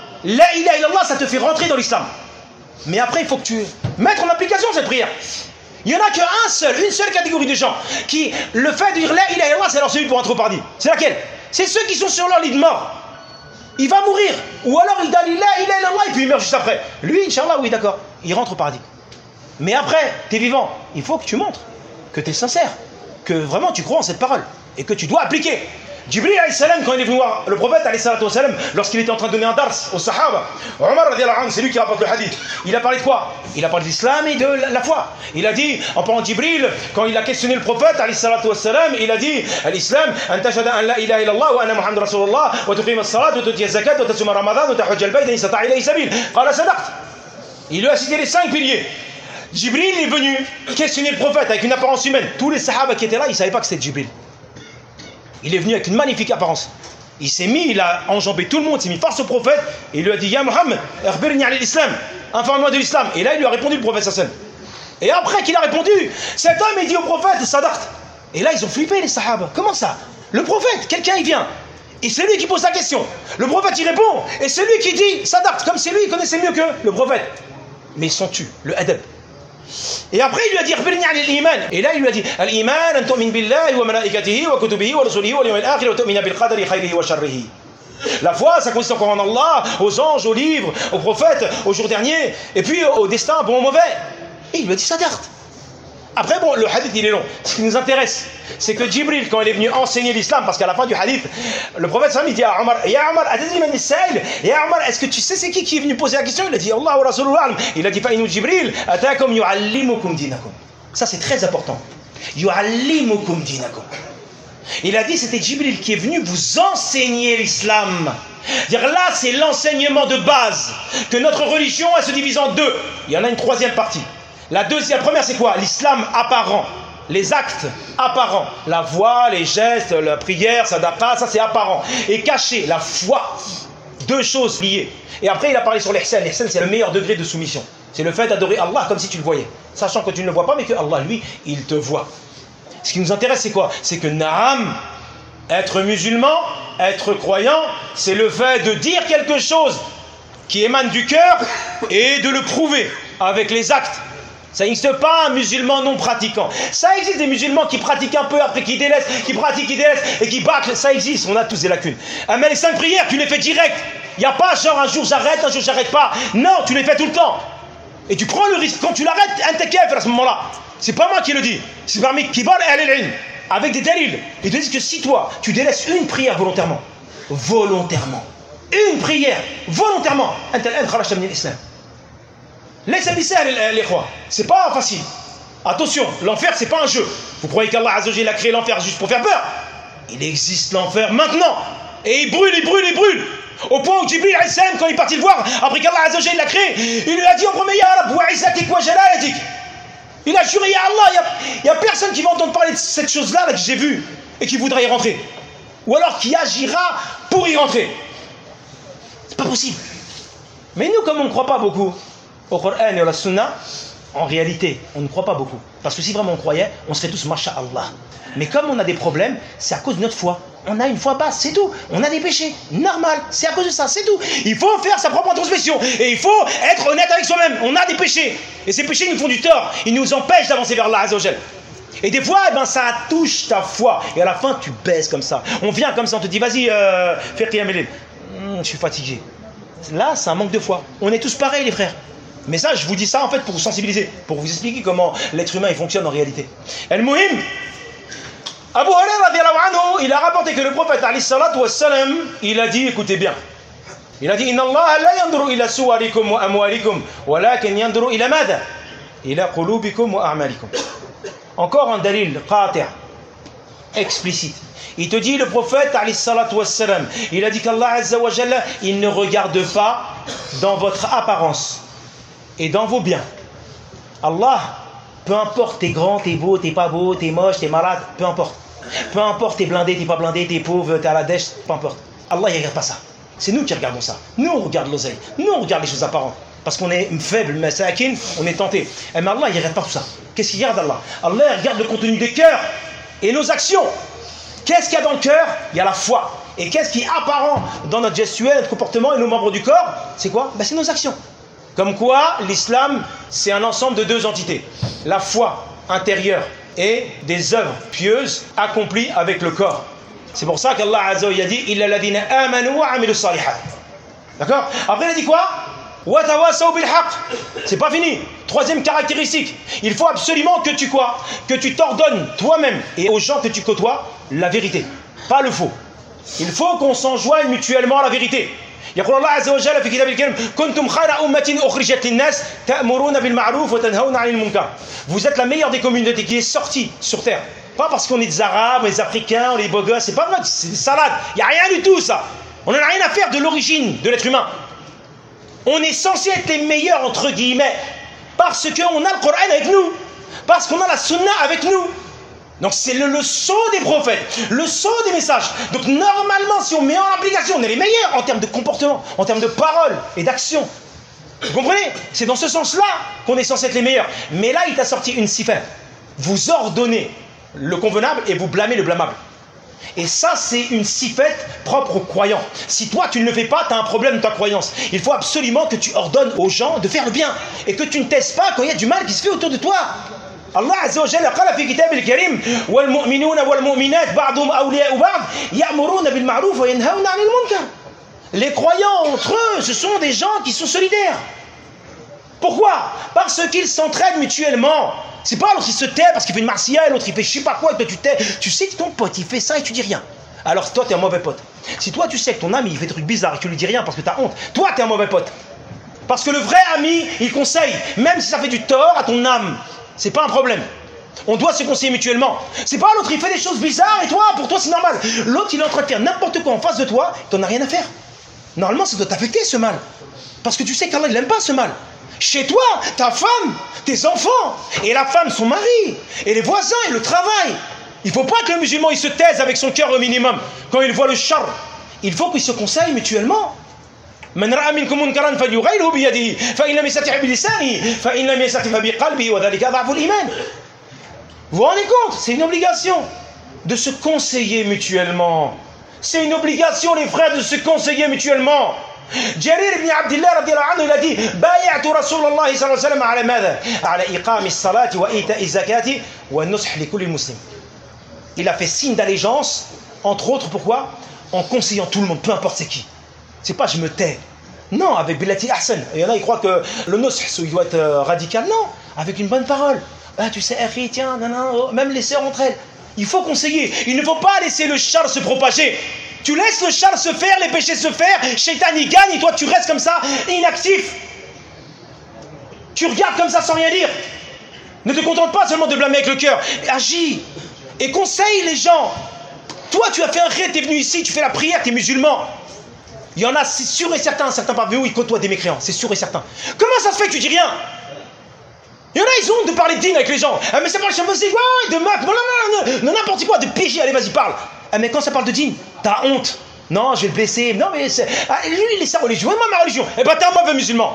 La ilaha illallah ça te fait rentrer dans l'islam. Mais après il faut que tu mettes en application cette prière. Il n'y en a qu'un seul, une seule catégorie de gens qui, le fait de dire La ilaha illallah, c'est leur celui pour être au paradis. C'est laquelle? C'est ceux qui sont sur leur lit de mort. Il va mourir. Ou alors il dit La ilaha illallah et puis il meurt juste après. Lui, Inch'Allah, oui, d'accord, il rentre au paradis. Mais après, tu es vivant. Il faut que tu montres que tu es sincère, que vraiment tu crois en cette parole et que tu dois appliquer. Jibril alayhi salam, quand il est venu voir le prophète alayhi salatu wassalam, lorsqu'il était en train de donner un dars aux sahaba, Omar radiallahu anhu, c'est lui qui rapporte le hadith. Il a parlé de quoi? Il a parlé de l'islam et de la foi. Il a dit, en parlant de Jibril, quand il a questionné le prophète alayhi salatu wassalam, il a dit l'islam, an tashhada an la ilaha illallah wa anna muhammad rasulullah wa tuqim as-salat wa tuti az-zakat wa tasuma ramadan wa tahujja al-bayt in istata'a ilayhi sabil. Qala sadaqt. Il lui a cité les cinq piliers. Jibril est venu questionner le prophète avec une apparence humaine. Tous les sahaba qui étaient là, ils ne savaient pas que c'était Jibril. Il est venu avec une magnifique apparence. Il s'est mis, il a enjambé tout le monde, il s'est mis face au prophète et il lui a dit Ya Muhammad, akhbirni an l'islam, informe-moi de l'islam. Et là il lui a répondu le prophète sallallahu alayhi wa sallam. Et après qu'il a répondu, cet homme il dit au prophète Sadaqt. Et là ils ont flippé les sahaba. Comment ça? Le prophète, quelqu'un il vient et c'est lui qui pose la question. Le prophète il répond et c'est lui qui dit Sadaqt, comme c'est lui il connaissait mieux que le prophète. Mais ils sont tués, le adab. Et après il lui a dit Akhbirni an l'iman. Et là il lui a dit Al-iman an tu'min billahi wa malaikatihi wa kutubihi wa rusulihi wa yawmil akhir wa tu'mina bil qadari khayrihi wa sharrihi. La foi ça consiste encore en Allah, aux anges, aux livres, aux prophètes, au jour dernier et puis au destin bon ou mauvais. Et il lui a dit Sadaqt. Après bon le hadith il est long. Ce qui nous intéresse c'est que Jibril quand il est venu enseigner l'islam, parce qu'à la fin du hadith le prophète sallallahu alayhi wa sallam il dit à Omar Ya Omar atadri man as-sa'il, Ya Omar est-ce que tu sais c'est qui qui est venu poser la question? Il a dit Allah wa rasuluhu a'lam. Il a dit fa inna Jibril atakum yu'allimukum dinakum. Ça c'est très important. Yu'allimukum dinakum. Il a dit c'était Jibril qui est venu vous enseigner l'islam. Dire là c'est l'enseignement de base, que notre religion elle se divise en deux. Il y en a une troisième partie. La deuxième, la première c'est quoi? L'islam apparent, les actes apparents, la voix, les gestes, la prière, sadaqa, ça c'est apparent. Et caché, la foi, deux choses liées. Et après il a parlé sur l'ihsan. L'ihsan c'est le meilleur degré de soumission. C'est le fait d'adorer Allah comme si tu le voyais, sachant que tu ne le vois pas mais que Allah lui, il te voit. Ce qui nous intéresse c'est quoi? C'est que naam, être musulman, être croyant, c'est le fait de dire quelque chose qui émane du cœur et de le prouver avec les actes. Ça n'existe pas un musulman non pratiquant. Ça existe des musulmans qui pratiquent un peu, après qui délaissent, qui pratiquent, qui délaissent et qui bâclent. Ça existe, on a tous des lacunes. Ah, mais les cinq prières, tu les fais direct. Il n'y a pas genre un jour j'arrête, un jour j'arrête pas. Non, tu les fais tout le temps. Et tu prends le risque. Quand tu l'arrêtes, un tekef à ce moment-là. C'est pas moi qui le dis. C'est parmi Kibar et Al-Ilm. Avec des dalils. Ils te disent que si toi, tu délaisses une prière volontairement, volontairement, une prière volontairement, l'islam. C'est pas facile. Attention, l'enfer c'est pas un jeu. Vous croyez qu'Allah Azza wa Jalla a créé l'enfer juste pour faire peur? Il existe l'enfer maintenant. Et il brûle, il brûle, il brûle. Au point où Jibril alayhi salam, quand il est parti le voir, après qu'Allah Azza wa Jalla l'a créé, il lui a dit en premier Ya Rab wa izzatik wa jalalatik. Il a juré Ya Allah, il n'y a, a personne qui va entendre parler de cette chose-là là, que j'ai vue et qui voudra y rentrer. Ou alors qui agira pour y rentrer. C'est pas possible. Mais nous, comme on ne croit pas beaucoup au Coran et à la Sunna, En réalité, on ne croit pas beaucoup. Parce que si vraiment on croyait, on serait tous masha'Allah. Mais comme on a des problèmes, c'est à cause de notre foi. On a une foi basse, c'est tout. On a des péchés, normal, c'est à cause de ça, c'est tout. Il faut faire sa propre introspection. Et il faut être honnête avec soi-même. On a des péchés. Et ces péchés nous font du tort. Ils nous empêchent d'avancer vers Allah Azza wa Jal. Et des fois, eh ben, ça touche ta foi. Et à la fin, tu baisses comme ça. On vient comme ça, on te dit, vas-y, euh, fais Qiyam al-Layl. Hum, je suis fatigué. Là, c'est un manque de foi. On est tous pareils, les frères. Mais ça, je vous dis ça en fait pour vous sensibiliser, pour vous expliquer comment l'être humain il fonctionne en réalité. El-Muhim, Abu Hurairah, il a rapporté que le prophète alayhi salatu wassalam, il a dit, écoutez bien, il a dit, Inna Allah la yanduru ila suwarikum wa amwalikum, walakin yanduru ila madha, ila qulubikum wa a'malikum. Encore un dalil qati', explicite. Il te dit, le prophète alayhi salatu wassalam, il a dit qu'Allah azza wa jalla, il ne regarde pas dans votre apparence et dans vos biens. Allah, peu importe t'es grand, t'es beau, t'es pas beau, t'es moche, t'es malade, peu importe. Peu importe t'es blindé, t'es pas blindé, t'es pauvre, t'es à la dèche, peu importe. Allah il regarde pas ça. C'est nous qui regardons ça. Nous on regarde l'oseille. Nous on regarde les choses apparentes. Parce qu'on est faible, masakin, on est tenté. Mais Allah il regarde pas tout ça. Qu'est-ce qu'il regarde Allah? Allah il regarde le contenu des cœurs et nos actions. Qu'est-ce qu'il y a dans le cœur? Il y a la foi. Et qu'est-ce qui est apparent dans notre gestuelle, notre comportement et nos membres du corps? C'est quoi? Ben, c'est nos actions. Comme quoi, l'islam, c'est un ensemble de deux entités. La foi intérieure et des œuvres pieuses accomplies avec le corps. C'est pour ça qu'Allah Azza wa Jalla dit Illa alladhina amanu wa amilu salihat. D'accord? Après, il a dit quoi? Wa tawasaw bil haqq. C'est pas fini. Troisième caractéristique. Il faut absolument que tu quoi? Que tu t'ordonnes toi-même et aux gens que tu côtoies la vérité, pas le faux. Il faut qu'on s'enjoigne mutuellement à la vérité. يقول الله عز وجل في كتابه الكريم كنتم خير أمة أخرجت للناس تأمرون بالمعروف وتنهون عن المنكر. Vous êtes la meilleure des communautés qui est sortie sur terre. Pas parce qu'on est des Arabes, des Africains, les beaux gosses, c'est pas vrai, c'est des salades. Il n'y a rien du tout ça. On n'en a rien à faire de l'origine de l'être humain. On est censé être les meilleurs entre guillemets parce qu'on a le Coran avec nous, parce qu'on a la Sunna avec nous. Donc c'est le, le sceau des prophètes, le sceau des messages. Donc normalement, si on met en application, on est les meilleurs en termes de comportement, en termes de parole et d'action. Vous comprenez? C'est dans ce sens-là qu'on est censé être les meilleurs. Mais là, il t'a sorti une sifa. Vous ordonnez le convenable et vous blâmez le blâmable. Et ça, c'est une sifette propre aux croyants. Si toi, tu ne le fais pas, tu as un problème de ta croyance. Il faut absolument que tu ordonnes aux gens de faire le bien. Et que tu ne testes pas quand il y a du mal qui se fait autour de toi. Allah Azza wa Jalla قال في كتابه الكريم والمؤمنون والمؤمنات بعضهم أولياء بعض يأمرون بالمعروف وينهون عن المنكر. Les croyants entre eux, ce sont des gens qui sont solidaires. Pourquoi? Parce qu'ils s'entraident mutuellement. C'est pas l'autre qui se tait parce qu'il fait une marcia et l'autre il fait je sais pas quoi et toi tu tais. Tu sais que ton pote il fait ça et tu dis rien. Alors toi tu es un mauvais pote. Si toi tu sais que ton ami il fait des trucs bizarres et que tu lui dis rien parce que tu as honte, toi tu es un mauvais pote. Parce que le vrai ami il conseille, même si ça fait du tort à ton âme. C'est pas un problème. On doit se conseiller mutuellement. C'est pas l'autre, il fait des choses bizarres et toi, pour toi c'est normal. L'autre, il est en train de faire n'importe quoi en face de toi, t'en as rien à faire. Normalement, ça doit t'affecter ce mal. Parce que tu sais qu'Allah, il n'aime pas ce mal. Chez toi, ta femme, tes enfants, et la femme, son mari, et les voisins, et le travail. Il faut pas que le musulman, il se taise avec son cœur au minimum quand il voit le char. Il faut qu'il se conseille mutuellement. من رأى منكم منكرا فليغيره بيده فإن لم يستطع بلسانه فإن لم يستطع بقلبه وذلك أضعف الإيمان. Vous vous rendez compte? C'est une obligation de se conseiller mutuellement. C'est une obligation, les frères, de se conseiller mutuellement. Jarir ibn Abdullah radiyallahu anhu, il a dit بايعت رسول الله صلى الله عليه وسلم على ماذا؟ على إقام الصلاة وإيتاء الزكاة والنصح لكل مسلم. Il a fait signe d'allégeance, entre autres, pourquoi? En conseillant tout le monde, peu importe c'est qui. C'est pas je me tais. Non, avec Billati Ahsan. Il y en a, ils croient que le nusх, il doit être radical. Non, avec une bonne parole. Ah, tu sais, Harry, tiens, non, non, même les sœurs entre elles. Il faut conseiller. Il ne faut pas laisser le char se propager. Tu laisses le char se faire, les péchés se faire, Shaitan y gagne et toi tu restes comme ça, inactif. Tu regardes comme ça sans rien dire. Ne te contente pas seulement de blâmer avec le cœur. Agis et conseille les gens. Toi, tu as fait un rite, tu es venu ici, tu fais la prière, tu es musulman. Il y en a, c'est sûr et certain, certains parmi vous, ils côtoient des mécréants, c'est sûr et certain. Comment ça se fait que tu dis rien? Il y en a, ils ont honte de parler de dîne avec les gens. Ah, mais ça parle de musique, ouais, de meufs, non, non, non, non, n'importe quoi, de piégé, allez, vas-y, parle. Ah, mais quand ça parle de dîne, t'as honte. Non, je vais le blesser. Non, mais c'est... Ah, lui, il est sa religion, moi, ma religion. Eh ben, t'es un mauvais musulman.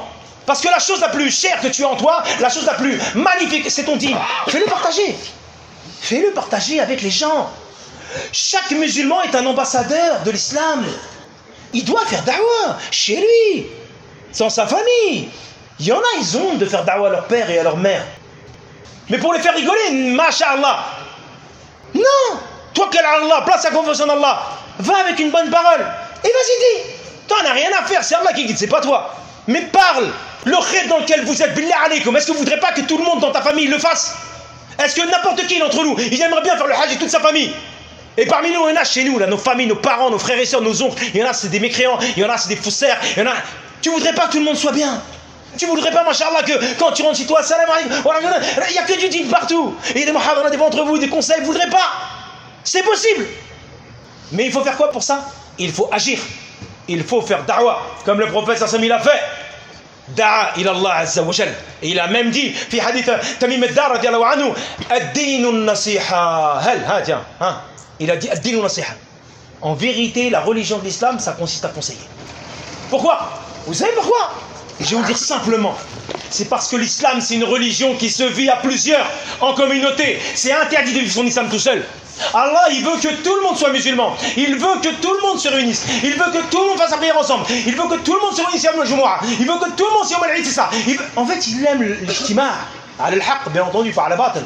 Parce que la chose la plus chère que tu as en toi, la chose la plus magnifique, c'est ton dîme. Fais-le partager. Fais-le partager avec les gens. Chaque musulman est un ambassadeur de l'islam. Il doit faire da'wah chez lui, dans sa famille. Il y en a, ils ont honte de faire da'wah à leur père et à leur mère. Mais pour les faire rigoler, masha'Allah. Non, toi qui Allah, place ta confiance en Allah. Va avec une bonne parole. Et vas-y, dis. T'en as rien à faire, c'est Allah qui guide, c'est pas toi. Mais parle. Le rêve dans lequel vous êtes, billah alaykoum, est-ce que vous ne voudrez pas que tout le monde dans ta famille le fasse? Est-ce que n'importe qui d'entre nous, il aimerait bien faire le hajj et toute sa famille? Et parmi nous, il y en a chez nous, là, nos familles, nos parents, nos frères et sœurs, nos oncles, il y en a c'est des mécréants, il y en a c'est des faussaires, il y en a... Tu voudrais pas que tout le monde soit bien? Tu voudrais pas, machallah, que quand tu rentres chez toi, salam alaykoum, il n'y a que du dîn partout. Et il y a des muhadara devant entre vous, des conseils, vous voudrez pas? C'est possible. Mais il faut faire quoi pour ça? Il faut agir. Il faut faire da'wah, comme le prophète sallallahu alayhi wa sallam l'a fait. Da'a ila Allah azza wa jal. Et il a même dit, fi hadith Tamim ad-Dar radiyallahu anhu, ad-dinu an-nasiha. Hal, ha, tiens, hein. Il a dit ad-dinu an-nasiha. En vérité, la religion de l'islam, ça consiste à conseiller. Pourquoi? Vous savez pourquoi? Je vais vous dire simplement. C'est parce que l'islam, c'est une religion qui se vit à plusieurs, en communauté. C'est interdit de vivre son islam tout seul. Allah, il veut que tout le monde soit musulman. Il veut que tout le monde se réunisse. Il veut que tout le monde fasse la prière ensemble. Il veut que tout le monde se réunisse au Jumu'ah. Il veut que tout le monde se réunisse, c'est ça. Veut... En fait, il aime l'ijtima'. Al-haq, bien entendu, par la batil.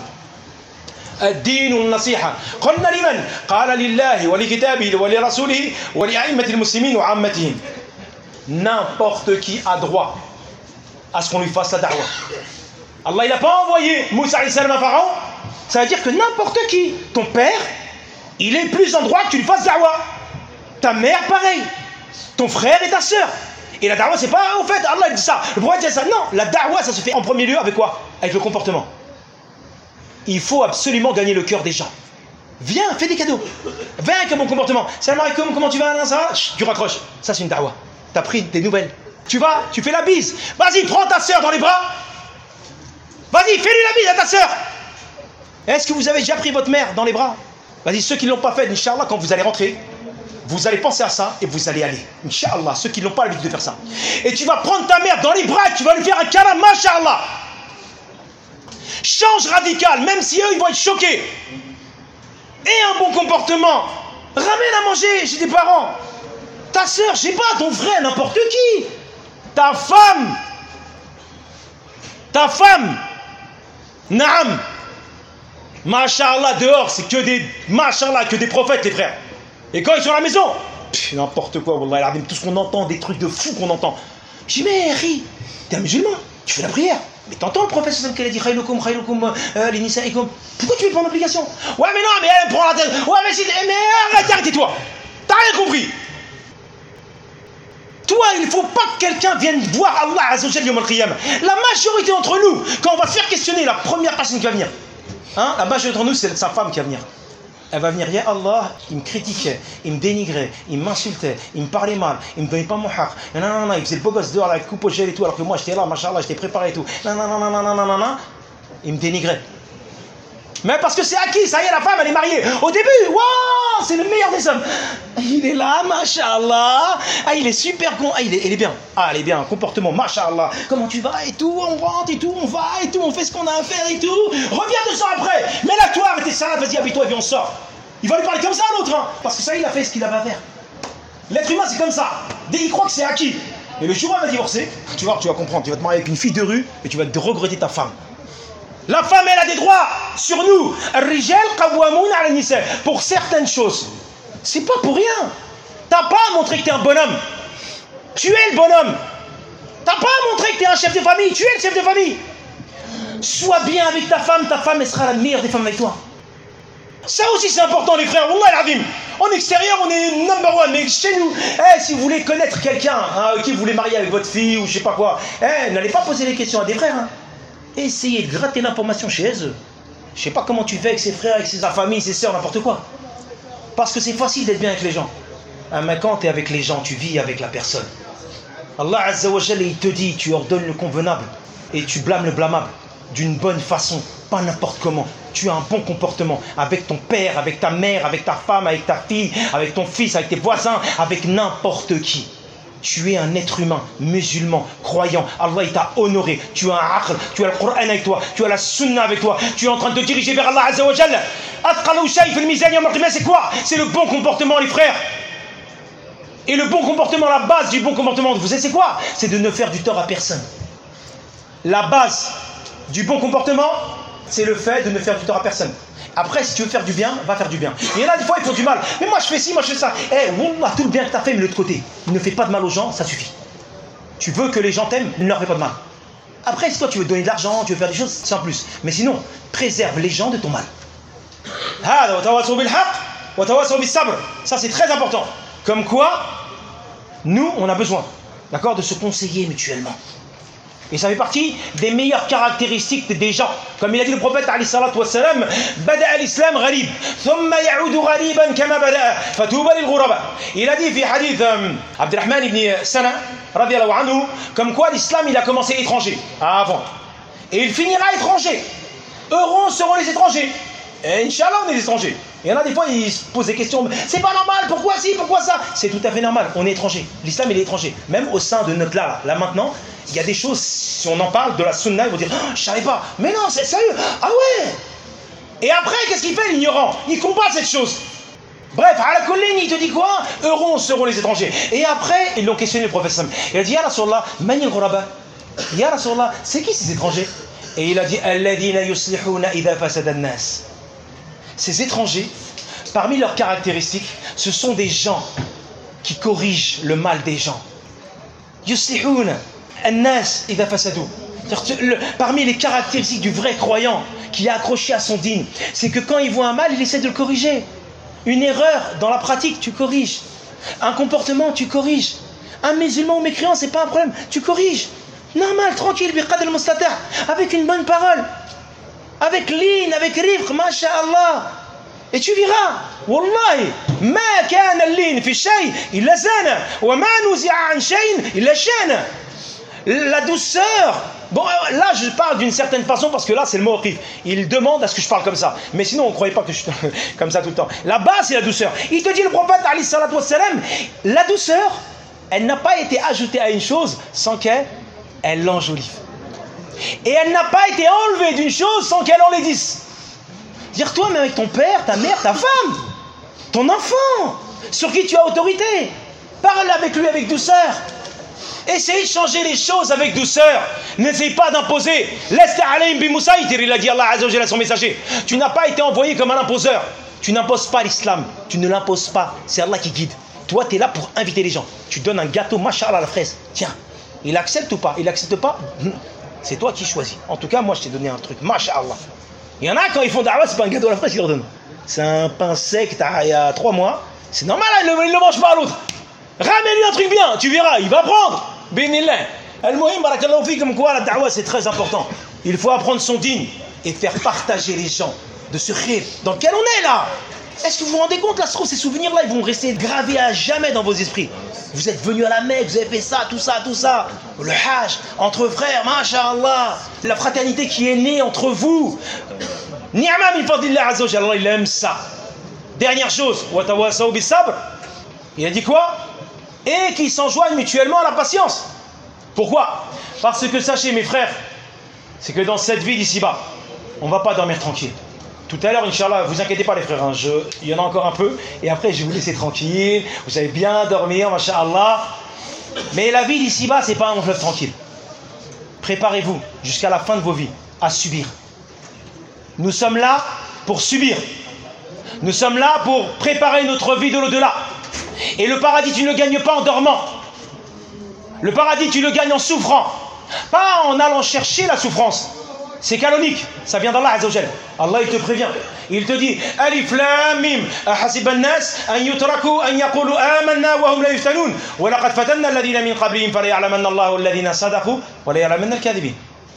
الدين والنصيحة قلنا لمن؟ قال لله ولكتابه ولرسوله ولأئمة المسلمين وعامتهم. N'importe qui a droit à ce qu'on lui fasse la da'wah. Allah, il n'a pas envoyé Moussa alayhi salam à Pharaon. Ça veut dire que n'importe qui, ton père, il est plus en droit que tu lui fasses da'wah. Ta mère, pareil. Ton frère et ta sœur. Et la da'wah, c'est pas, au fait, Allah dit ça. Le prophète dit ça. Non, la da'wah, ça se fait en premier lieu avec quoi? Avec le comportement. Il faut absolument gagner le cœur des gens. Viens, fais des cadeaux. Viens avec un bon comportement. Salam alaikum, comment tu vas? Là, ça va? Chut, tu raccroches. Ça, c'est une da'wah. T'as pris des nouvelles. Tu vas, tu fais la bise. Vas-y, prends ta sœur dans les bras. Vas-y, fais-lui la bise à ta sœur. Est-ce que vous avez déjà pris votre mère dans les bras? Vas-y, ceux qui ne l'ont pas fait, Inch'Allah, quand vous allez rentrer, vous allez penser à ça et vous allez aller. Inch'Allah, ceux qui n'ont pas l'habitude de faire ça. Et tu vas prendre ta mère dans les bras et tu vas lui faire un câlin, Masha'Allah. Change radical, même si eux, ils vont être choqués. Et un bon comportement. Ramène à manger chez tes parents. Ta soeur, je sais pas, ton frère, n'importe qui. Ta femme. Ta femme. Naam. Masha'Allah, dehors, c'est que des... Masha'Allah, que des prophètes, les frères. Et quand ils sont à la maison, n'importe quoi, wallah, tout ce qu'on entend, des trucs de fous qu'on entend. Je dis, mais Ri, t'es un musulman, tu fais la prière. Mais t'entends le prophète qui a dit khaylukum khaylukum li nisaikum. Pourquoi tu veux prendre l'obligation? Ouais mais non, mais elle prend la tête. Ouais mais si, mais arrête, arrête-toi. T'as rien compris. Toi, il ne faut pas que quelqu'un vienne voir Allah Azza wa Jalla yawm al-qiyamah. La majorité d'entre nous, quand on va faire questionner la première personne qui va venir, hein, la majorité d'entre nous, c'est sa femme qui va venir. Elle va venir, ya Allah, il me critiquait, il me dénigrait, il m'insultait, il me parlait mal, il me donnait pas mon haq. Non, non, non, non, il faisait le beau gosse dehors avec coupe au gel et tout, alors que moi j'étais là, machallah, j'étais préparé et tout. Non, non, non, non, non, non, non, non, non. Il me dénigrait. Mais parce que c'est acquis, ça y est, la femme, elle est mariée. Au début, waouh, c'est le meilleur des hommes. Il est là, machallah. Ah, il est super con. Ah, il est, il est bien. Ah, il est bien, comportement, machallah. Comment tu vas et tout, on rentre et tout, on va et tout, on fait ce qu'on a à faire et tout. Reviens deux ans après. Mais là, toi, avec tes salades, vas-y, habille-toi et viens, on sort. Il va lui parler comme ça à l'autre, hein, parce que ça, il a fait ce qu'il avait à faire. L'être humain, c'est comme ça. Dès qu'il croit que c'est acquis. Et le jour où elle va divorcer, tu vois, tu vas comprendre. Tu vas te marier avec une fille de rue et tu vas te regretter ta femme. La femme, elle a des droits sur nous. Pour certaines choses. C'est pas pour rien. T'as pas à montrer que t'es un bonhomme. Tu es le bonhomme. T'as pas à montrer que t'es un chef de famille. Tu es le chef de famille. Sois bien avec ta femme. Ta femme, elle sera la meilleure des femmes avec toi. Ça aussi, c'est important, les frères. Wallah al-azim. En extérieur, on est number one. Mais chez nous, eh, si vous voulez connaître quelqu'un, hein, qui vous voulez marier avec votre fille ou je sais pas quoi, eh, n'allez pas poser les questions à des frères. Hein. Essayez de gratter l'information chez eux. Je sais pas comment tu fais avec ses frères, avec ses familles, ses sœurs, n'importe quoi. Parce que c'est facile d'être bien avec les gens. Hein, mais quand tu es avec les gens, tu vis avec la personne. Allah Azza wa Jalla, il te dit, tu ordonnes le convenable et tu blâmes le blâmable d'une bonne façon, pas n'importe comment. Tu as un bon comportement avec ton père, avec ta mère, avec ta femme, avec ta fille, avec ton fils, avec tes voisins, avec n'importe qui. Tu es un être humain, musulman, croyant. Allah il t'a honoré. Tu as un aql, tu as le Coran avec toi, tu as la sunna avec toi. Tu es en train de te diriger vers Allah Azza wa Jalla. C'est quoi? C'est le bon comportement, les frères. Et le bon comportement, la base du bon comportement, vous savez c'est quoi? C'est de ne faire du tort à personne. La base du bon comportement, c'est le fait de ne faire du tort à personne. Après, si tu veux faire du bien, va faire du bien. Il y en a des fois, ils font du mal. Mais moi, je fais ci, moi, je fais ça. Eh, hey, wallah, tout le bien que tu as fait, mais de l'autre côté, ne fais pas de mal aux gens, ça suffit. Tu veux que les gens t'aiment, ne leur fais pas de mal. Après, si toi, tu veux donner de l'argent, tu veux faire des choses, c'est en plus. Mais sinon, préserve les gens de ton mal. Ça, c'est très important. Comme quoi, nous, on a besoin, d'accord, de se conseiller mutuellement. Et ça fait partie des meilleures caractéristiques des gens. Comme il a dit le prophète alayhi salatu wassalam, Bada al-Islam gharib, thumma ya'udu ghariban kama bada'a, fatuba lil ghuraba. Il a dit, fi hadith um, Abdurrahman ibn Sana, radiyallahu anhu, comme quoi l'islam il a commencé étranger, avant. Et il finira étranger. Heureux seront les étrangers. Et Inch'Allah, on est des étrangers. Il y en a des fois, ils se posent des questions. C'est pas normal, pourquoi ci, pourquoi ça? C'est tout à fait normal, on est étranger. L'islam, il est étranger. Même au sein de notre là, là, là maintenant, il y a des choses, si on en parle de la sunna, ils vont dire oh, je savais pas. Mais non, c'est sérieux. Ah ouais. Et après, qu'est-ce qu'il fait, l'ignorant? Il combat cette chose. Bref, à la colline, il te dit quoi? Heureux seront les étrangers. Et après, ils l'ont questionné, le prophète. Il a dit Ya Rasulallah, mani al-ghuraba. Ya Rasulallah, c'est qui ces étrangers? Et il a dit Alladhina yuslihuna idha fasada an-nas. Ces étrangers, parmi leurs caractéristiques, ce sont des gens qui corrigent le mal des gens. Yuslihuna an-nas idha fasadu. Parmi les caractéristiques du vrai croyant qui est accroché à son dîn, c'est que quand il voit un mal, il essaie de le corriger. Une erreur dans la pratique, tu corriges. Un comportement, tu corriges. Un musulman ou mécréant, c'est pas un problème, tu corriges. Normal, tranquille, biqad al-mustata', avec une bonne parole. Avec l'in, avec rifq, masha'Allah. Et tu verras, wallahi, ma kana al-lin fi shay illa zana, wa ma nuzi'a an shay'in illa shana. La douceur. Bon, là, je parle d'une certaine façon parce que là, c'est le mot rif. Il demande à ce que je parle comme ça. Mais sinon, on ne croyait pas que je suis comme ça tout le temps. La base, c'est la douceur. Il te dit, le prophète, alayhi salatu wassalam, la douceur, elle n'a pas été ajoutée à une chose sans qu'elle elle l'enjolive. Et elle n'a pas été enlevée d'une chose sans qu'elle enlaidisse. Dire toi, mais avec ton père, ta mère, ta femme, ton enfant, sur qui tu as autorité, parle avec lui avec douceur. Essayez de changer les choses avec douceur. N'essayez pas d'imposer. Lesta alayhim bi musaytir, il a dit Allah Azza wa Jalla à son messager. Tu n'as pas été envoyé comme un imposeur. Tu n'imposes pas l'islam. Tu ne l'imposes pas. C'est Allah qui guide. Toi, tu es là pour inviter les gens. Tu donnes un gâteau, masha'Allah, à la fraise. Tiens, il accepte ou pas? Il accepte pas? C'est toi qui choisis. En tout cas, moi, je t'ai donné un truc, masha'Allah. Il y en a, quand ils font da'wah, c'est pas un gâteau à la fraise qu'ils leur donnent. C'est un pain sec, il y a trois mois. C'est normal, il ne le, le mange pas à l'autre. Ramène-lui un truc bien, tu verras, il va prendre. Bénillah. Al-Muhim, barakallahu fi, comme quoi la da'wah c'est très important. Il faut apprendre son dîn et faire partager les gens de ce khir dans lequel on est là. Est-ce que vous vous rendez compte, là, ces souvenirs-là, ils vont rester gravés à jamais dans vos esprits. Vous êtes venus à la Mecque, vous avez fait ça, tout ça, tout ça. Le hajj, entre frères, masha'Allah. La fraternité qui est née entre vous. Ni'ma min fadlillah azza wa jalla, il aime ça. Dernière chose, wa tawasaw bis sabr. Il a dit quoi? Et qui s'enjoignent mutuellement à la patience. Pourquoi? Parce que sachez mes frères, c'est que dans cette vie d'ici-bas, on ne va pas dormir tranquille. Tout à l'heure, Inch'Allah, vous inquiétez pas les frères, hein, je, il y en a encore un peu, et après je vais vous laisser tranquille, vous allez bien dormir, masha'Allah. Mais la vie d'ici-bas, c'est pas un fleuve tranquille. Préparez-vous jusqu'à la fin de vos vies à subir. Nous sommes là pour subir. Nous sommes là pour préparer notre vie de l'au-delà. Et le paradis, tu ne le gagnes pas en dormant. Le paradis, tu le gagnes en souffrant. Pas en allant chercher la souffrance. C'est canonique. Ça vient d'Allah Azza wa Jalla. Allah, il te prévient. Il te dit Alif Lam Mim. Ahasiba an-nas an yutraku an yaqulu amanna wa hum la yuftanun. Wa laqad fatanna alladhina min qablihim fala ya'lamanna Allahu alladhina sadaqu wa la ya'lamanna al-kadhibin.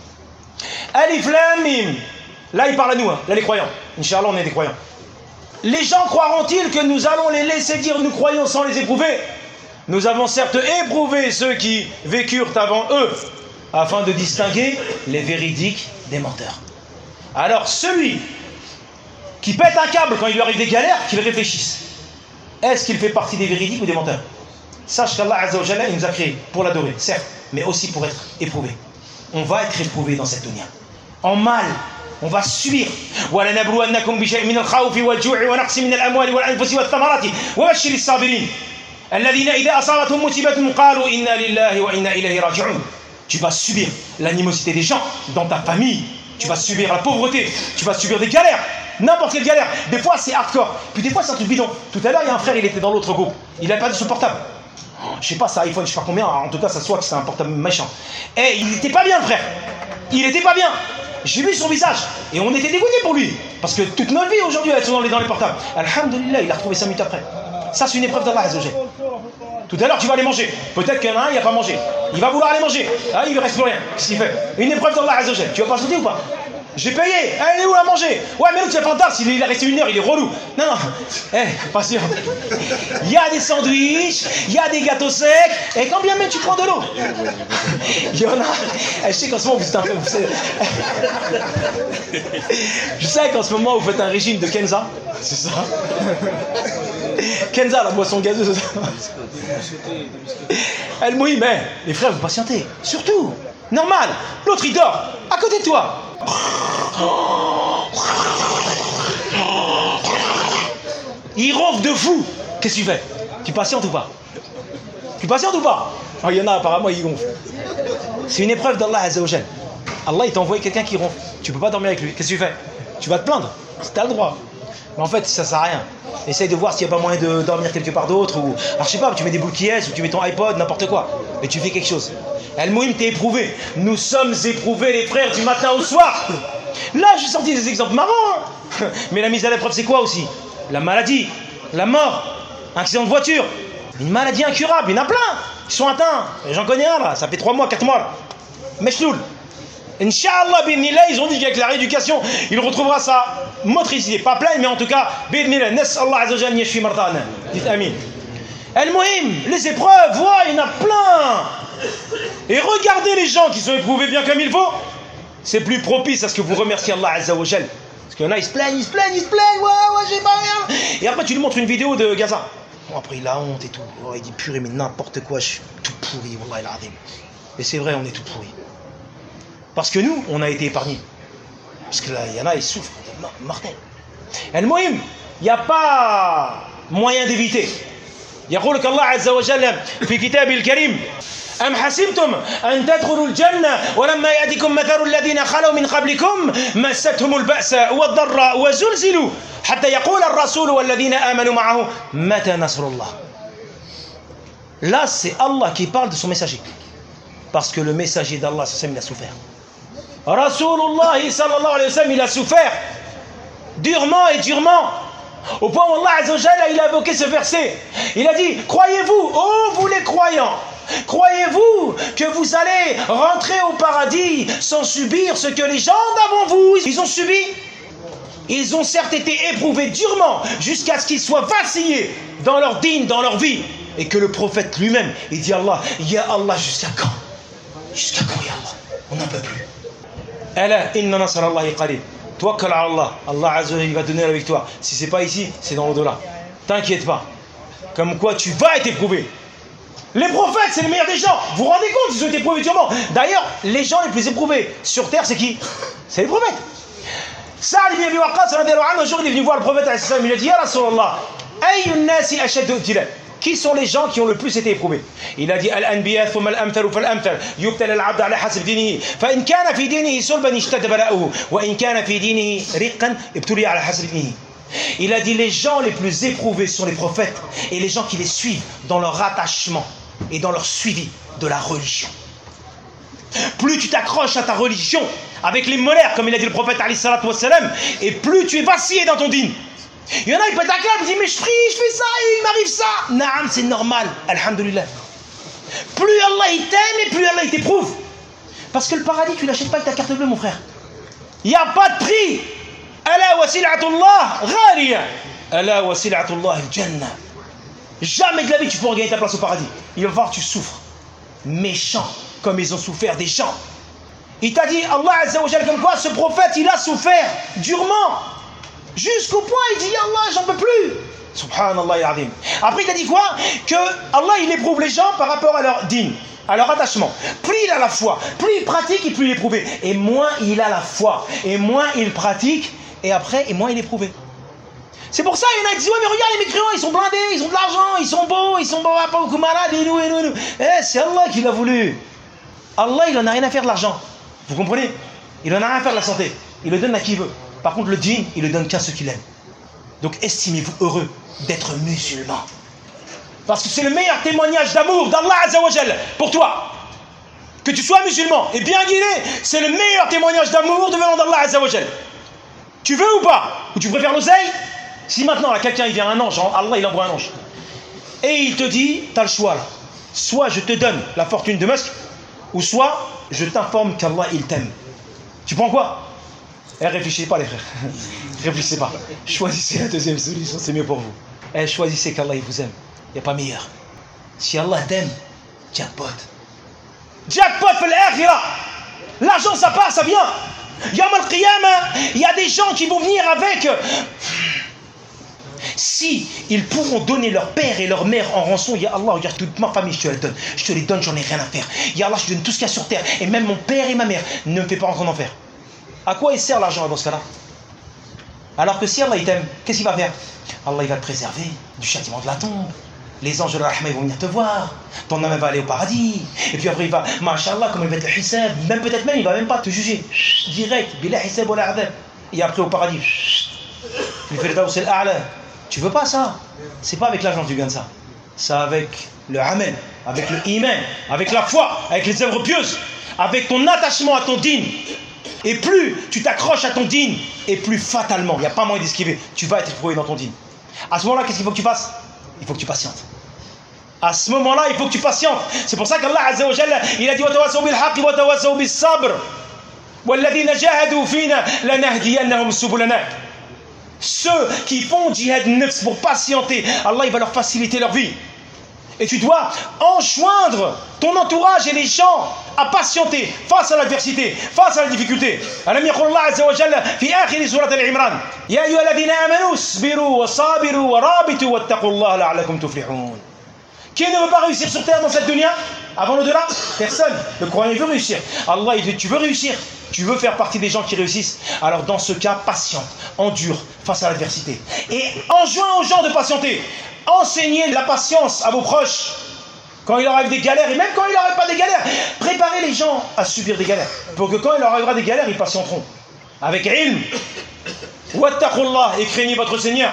Alif Lam Mim. Là, il parle à nous, hein. Là, les croyants. Inch'Allah, on est des croyants. Les gens croiront-ils que nous allons les laisser dire nous croyons sans les éprouver? Nous avons certes éprouvé ceux qui vécurent avant eux, afin de distinguer les véridiques des menteurs. Alors celui qui pète un câble quand il lui arrive des galères, qu'il réfléchisse. Est-ce qu'il fait partie des véridiques ou des menteurs? Sache qu'Allah Azza wa Jalla, il nous a créés pour l'adorer, certes, mais aussi pour être éprouvé. On va être éprouvé dans cette dunya. En mal, on va subir. وَلَنَبْلُوَنَّكُمْ بِشَيْءٍ مِنَ الْخَوْفِ وَالْجُوعِ وَنَقْصٍ مِنَ الْأَمْوَالِ وَالْأَنفُسِ وَالثَّمَرَاتِ وَبَشِّرِ الصَّابِرِينَ الَّذِينَ إِذَا أَصَابَتْهُمْ مُصِيبَةٌ قَالُوا إِنَّا لِلَّهِ وَإِنَّا إِلَيْهِ راجعون. Tu vas subir l'animosité des gens dans ta famille. Tu vas subir la pauvreté. Tu vas subir des galères. N'importe quelle galère. Des fois, c'est hardcore. Puis des fois, c'est un truc bidon. Tout à l'heure, il y a un frère, il était dans l'autre groupe. Il a perdu son portable. Je sais pas, ça iPhone, je sais pas combien. En tout cas, ça soit que c'est un portable méchant. Et il était pas bien, le frère. Il était pas bien. J'ai vu son visage. Et on était dégoûtés pour lui. Parce que toute notre vie, aujourd'hui, elles sont dans les, dans les portables. Alhamdulillah, il a retrouvé cinq minutes après. Ça, c'est une épreuve d'Allah Azza wa Jalla. Tout à l'heure, tu vas aller manger. Peut-être qu'il y en a un, il n'a pas mangé. Il va vouloir aller manger. Ah, il ne reste plus rien. Qu'est-ce qu'il fait? Une épreuve d'Allah Azza wa Jalla. Tu vas pas sauter ou pas? J'ai payé. Elle est où à manger? Ouais, mais l'autre, c'est fantasme. Il est resté une heure, il est relou. Non, non. Eh, hey, patient. Il y a des sandwichs, il y a des gâteaux secs. Et quand bien même tu prends de l'eau. Il y en a. Eh, je sais qu'en ce moment, vous êtes un peu. Je sais qu'en ce moment, vous faites un régime de Kenza. C'est ça. Kenza, la boisson gazeuse. Elle mouille, mais les frères, vous patientez. Surtout. Normal. L'autre, il dort. À côté de toi. Il ronfle de fou. Qu'est-ce que tu fais? Tu patientes ou pas? Tu patientes ou pas? Oh, il y en a apparemment, il gonfle. C'est une épreuve d'Allah Azza wa Jalla. Allah, il t'a envoyé quelqu'un qui ronfle. Tu peux pas dormir avec lui. Qu'est-ce que tu fais? Tu vas te plaindre. Tu as le droit. Mais en fait, ça sert à rien. Essaye de voir s'il n'y a pas moyen de dormir quelque part d'autre. Ou... Alors, je sais pas, tu mets des boules qui est, ou tu mets ton iPod, n'importe quoi. Et tu fais quelque chose. Al-Mouhim, t'es éprouvé. Nous sommes éprouvés, les frères, du matin au soir. Là, j'ai sorti des exemples marrants. Hein. Mais la mise à l'épreuve, c'est quoi aussi? La maladie, la mort, un accident de voiture, une maladie incurable. Il y en a plein qui sont atteints. J'en connais un là, ça fait trois mois, quatre mois là. Meshloul. Inch'Allah, B'idhnillah, ils ont dit qu'avec la rééducation, il retrouvera sa motricité. Pas pleine, mais en tout cas, B'idhnillah, Nes Allah Azza wa Jalla yashfi mardana. Dites amin. Al-Muhim, les épreuves, ouais, il y en a plein. Et regardez les gens qui sont éprouvés bien comme il faut. C'est plus propice à ce que vous remerciez Allah Azza wa Jalla. Parce qu'il y en a, ils se plaignent, ils se plaignent, ils se plaignent, ouais, ouais, j'ai pas rien. Et après, tu lui montres une vidéo de Gaza. Bon, après, il a honte et tout. Oh, il dit purée, mais n'importe quoi, je suis tout pourri, wallah il azim. Et c'est vrai, on est tout pourri. Parce que nous, on a été épargnés. Parce que là, il y en a, ils souffrent. Non, mortel. Al-Muhim, il n'y a pas moyen d'éviter. يقول الله عز وجل في كتابه الكريم أم حسبتم أن تدخلوا الجنة ولما يأتكم مثل الذين خلوا من قبلكم مستهم البأس والضراء وزلزلوا حتى يقول الرسول والذين آمنوا معه متى نصر الله. Là, c'est Allah qui parle de son messager. Parce que le messager d'Allah, il a souffert. Rasulullah sallallahu alayhi wa sallam, il a souffert durement et durement. Au point où Allah Azza wa Jalla, il a évoqué ce verset. Il a dit, croyez-vous, oh vous les croyants, croyez-vous que vous allez rentrer au paradis sans subir ce que les gens d'avant vous, ils ont subi? Ils ont certes été éprouvés durement jusqu'à ce qu'ils soient vacillés dans leur dîne, dans leur vie. Et que le prophète lui-même, il dit Allah, Ya Allah, jusqu'à quand? Jusqu'à quand, Ya Allah? On n'en peut plus. Ala inna nasr Allahi qarib. Tawakkal ala Allah. Allah Azza wa Jalla va te donner la victoire. Si c'est pas ici, c'est dans l'au-delà. T'inquiète pas. Comme quoi tu vas être éprouvé. Les prophètes, c'est les meilleurs des gens. Vous vous rendez compte, ils ont été éprouvés durement. D'ailleurs, les gens les plus éprouvés sur terre, c'est qui? C'est les prophètes. Sa'd ibn Abi Waqqas, un jour, il est venu voir le prophète, il a dit, Ya Rasulallah, ayyun nasi ashaddu ibtila. Qui sont les gens qui ont le plus été éprouvés? Il a dit Al-Anbiya thumma al-amthal fal-amthal yubtala al-'abd 'ala hasab dinihi fa in kana fi dinihi sulban ishtadda bala'uhu wa in kana fi dinihi riqqan ibtuliya 'ala hasab dinihi. Il a dit les gens les plus éprouvés sont les prophètes et les gens qui les suivent dans leur attachement et dans leur suivi de la religion. Plus tu t'accroches à ta religion avec les molaires, comme il a dit le prophète alayhi salatu wassalam, et plus tu es vacillé dans ton dîn. Il y en a, il pète un câble, il dit mais je prie, je fais ça et il m'arrive ça. Naam, c'est normal, alhamdulillah. Plus Allah il t'aime et plus Allah il t'éprouve. Parce que le paradis, tu l'achètes pas avec ta carte bleue, mon frère. Il n'y a pas de prix. Ala wasilatullah ghaliya. Ala wasilatullah al-jannah. Jamais de la vie tu pourras gagner ta place au paradis. Il va falloir que tu souffres. Méchant, comme ils ont souffert des gens. Il t'a dit, Allah Azza wa Jalla, comme quoi ce prophète, il a souffert durement. Jusqu'au point, il dit, Allah, j'en peux plus. Subhanallah ya azim. Après, il a dit quoi? Que Allah, il éprouve les gens par rapport à leur din, à leur attachement. Plus il a la foi, plus il pratique et plus il est éprouvé. Et moins il a la foi, et moins il pratique, et après, et moins il est éprouvé. C'est pour ça, il y en a qui disent, ouais, mais regarde les mécréants, ils sont blindés, ils ont de l'argent, ils sont beaux, ils sont beaux, pas beaucoup malades, et nous, et nous, et nous. Eh, c'est Allah qui l'a voulu. Allah, il en a rien à faire de l'argent. Vous comprenez? Il en a rien à faire de la santé. Il le donne à qui il veut. Par contre, le dîn, il le donne qu'à ceux qui l'aiment. Donc, estimez-vous heureux d'être musulman. Parce que c'est le meilleur témoignage d'amour d'Allah Azza wa Jal pour toi. Que tu sois musulman et bien guidé, c'est le meilleur témoignage d'amour devenant d'Allah Azza wa Jal. Tu veux ou pas? Ou tu préfères l'oseille? Si maintenant, là, quelqu'un, il vient un ange, Allah, il envoie un ange. Et il te dit, tu as le choix là. Soit je te donne la fortune de Musk, ou soit je t'informe qu'Allah, il t'aime. Tu prends quoi? Eh, réfléchissez pas les frères. Réfléchissez pas. Choisissez la deuxième solution, c'est mieux pour vous. Eh, choisissez qu'Allah, il vous aime. Il n'y a pas meilleur. Si Allah t'aime, jackpot. Jackpot fait l'akhira. L'argent, ça part, ça vient. Yawm al-Qiyamah, il y a des gens qui vont venir avec... Si ils pourront donner leur père et leur mère en rançon, ya Allah, regarde, toute ma famille, je te la donne. Je te les donne, j'en ai rien à faire. Ya Allah, je te donne tout ce qu'il y a sur terre. Et même mon père et ma mère, ne me fais pas rentrer en enfer. À quoi il sert l'argent dans ce cas-là? Alors que si Allah il t'aime, qu'est-ce qu'il va faire? Allah il va te préserver du châtiment de la tombe. Les anges de la rahma ils vont venir te voir. Ton âme va aller au paradis. Et puis après il va, masha'Allah, comme il va être le hisab. Même peut-être même, il va même pas te juger. Direct, bila hisab wa la adab. Et après au paradis. Il fait le daous c'est l'a'la. Tu veux pas ça? C'est pas avec l'argent que tu gagnes ça. C'est avec le amen, avec le iman, avec la foi, avec les œuvres pieuses, avec ton attachement à ton dîn. Et plus tu t'accroches à ton dîn, et plus fatalement, il n'y a pas moyen d'esquiver, tu vas être éprouvé dans ton dîn. À ce moment-là, qu'est-ce qu'il faut que tu fasses? Il faut que tu patientes. À ce moment-là, il faut que tu patientes. C'est pour ça qu'Allah Azza wa Jalla, il a dit وَتَوَاسَوْا بِالْحَقِّ وَتَوَاسَوْا بِالصَّبْرِ وَالَّذِينَ جَاهَدُوا فِينَا لَنَهْدِيَنَّهُمْ سُبُلَنَا. Ceux qui font djihad nafs pour patienter, Allah il va leur faciliter leur vie. Et tu dois enjoindre ton entourage et les gens à patienter face à l'adversité, face à la difficulté. Alam yaqul Allah azza wa jalla fi akhir surat al-Imran, ya ayyuhalladhina amanu isbiru wa sabiru wa rabitu wattaqullaha la'allakum tuflihun. Qui ne veut pas réussir sur terre dans cette dunya? Avant l'au-delà? Personne. Le croyant veut réussir. Allah il dit, tu veux réussir? Tu veux faire partie des gens qui réussissent? Alors dans ce cas, patiente, endure face à l'adversité. Et enjoins aux gens de patienter. Enseignez la patience à vos proches. Quand il leur arrive des galères, et même quand il leur arrive pas des galères, préparez les gens à subir des galères. Pour que quand il leur arrivera des galères, ils patienteront. Avec ilm. Wattaqullah, et craignez votre Seigneur.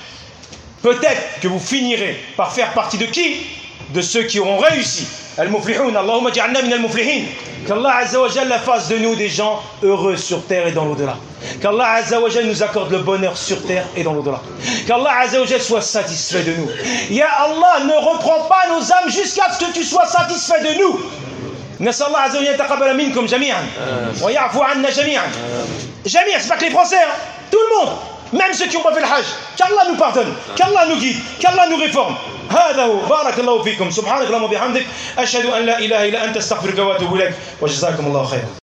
Peut-être que vous finirez par faire partie de qui? De ceux qui auront réussi. Al-Muflihun, Allahumma ja'alna min al-Muflihin. Qu'Allah Azza wa Jalla fasse de nous des gens heureux sur terre et dans l'au-delà. Qu'Allah Azza wa Jalla nous accorde le bonheur sur terre et dans l'au-delà. Qu'Allah Azza wa Jalla soit satisfait de nous. Ya Allah, ne reprends pas nos âmes jusqu'à ce que tu sois satisfait de nous. Nas'Allah Allah Azza wa Jalla yataqabbala minkum jami'an wa ya'fu 'anna jami'an. Jami'an, c'est pas que les Français, hein. Tout le monde. Même ceux qui n'ont pas fait le hajj, qu'Allah nous pardonne, qu'Allah nous guide, qu'Allah nous réforme. هذا هو بارك الله فيكم سبحانك اللهم وبحمدك أشهد أن لا إله إلا أنت أستغفرك وأتوب إليك وجزاكم الله خيرا.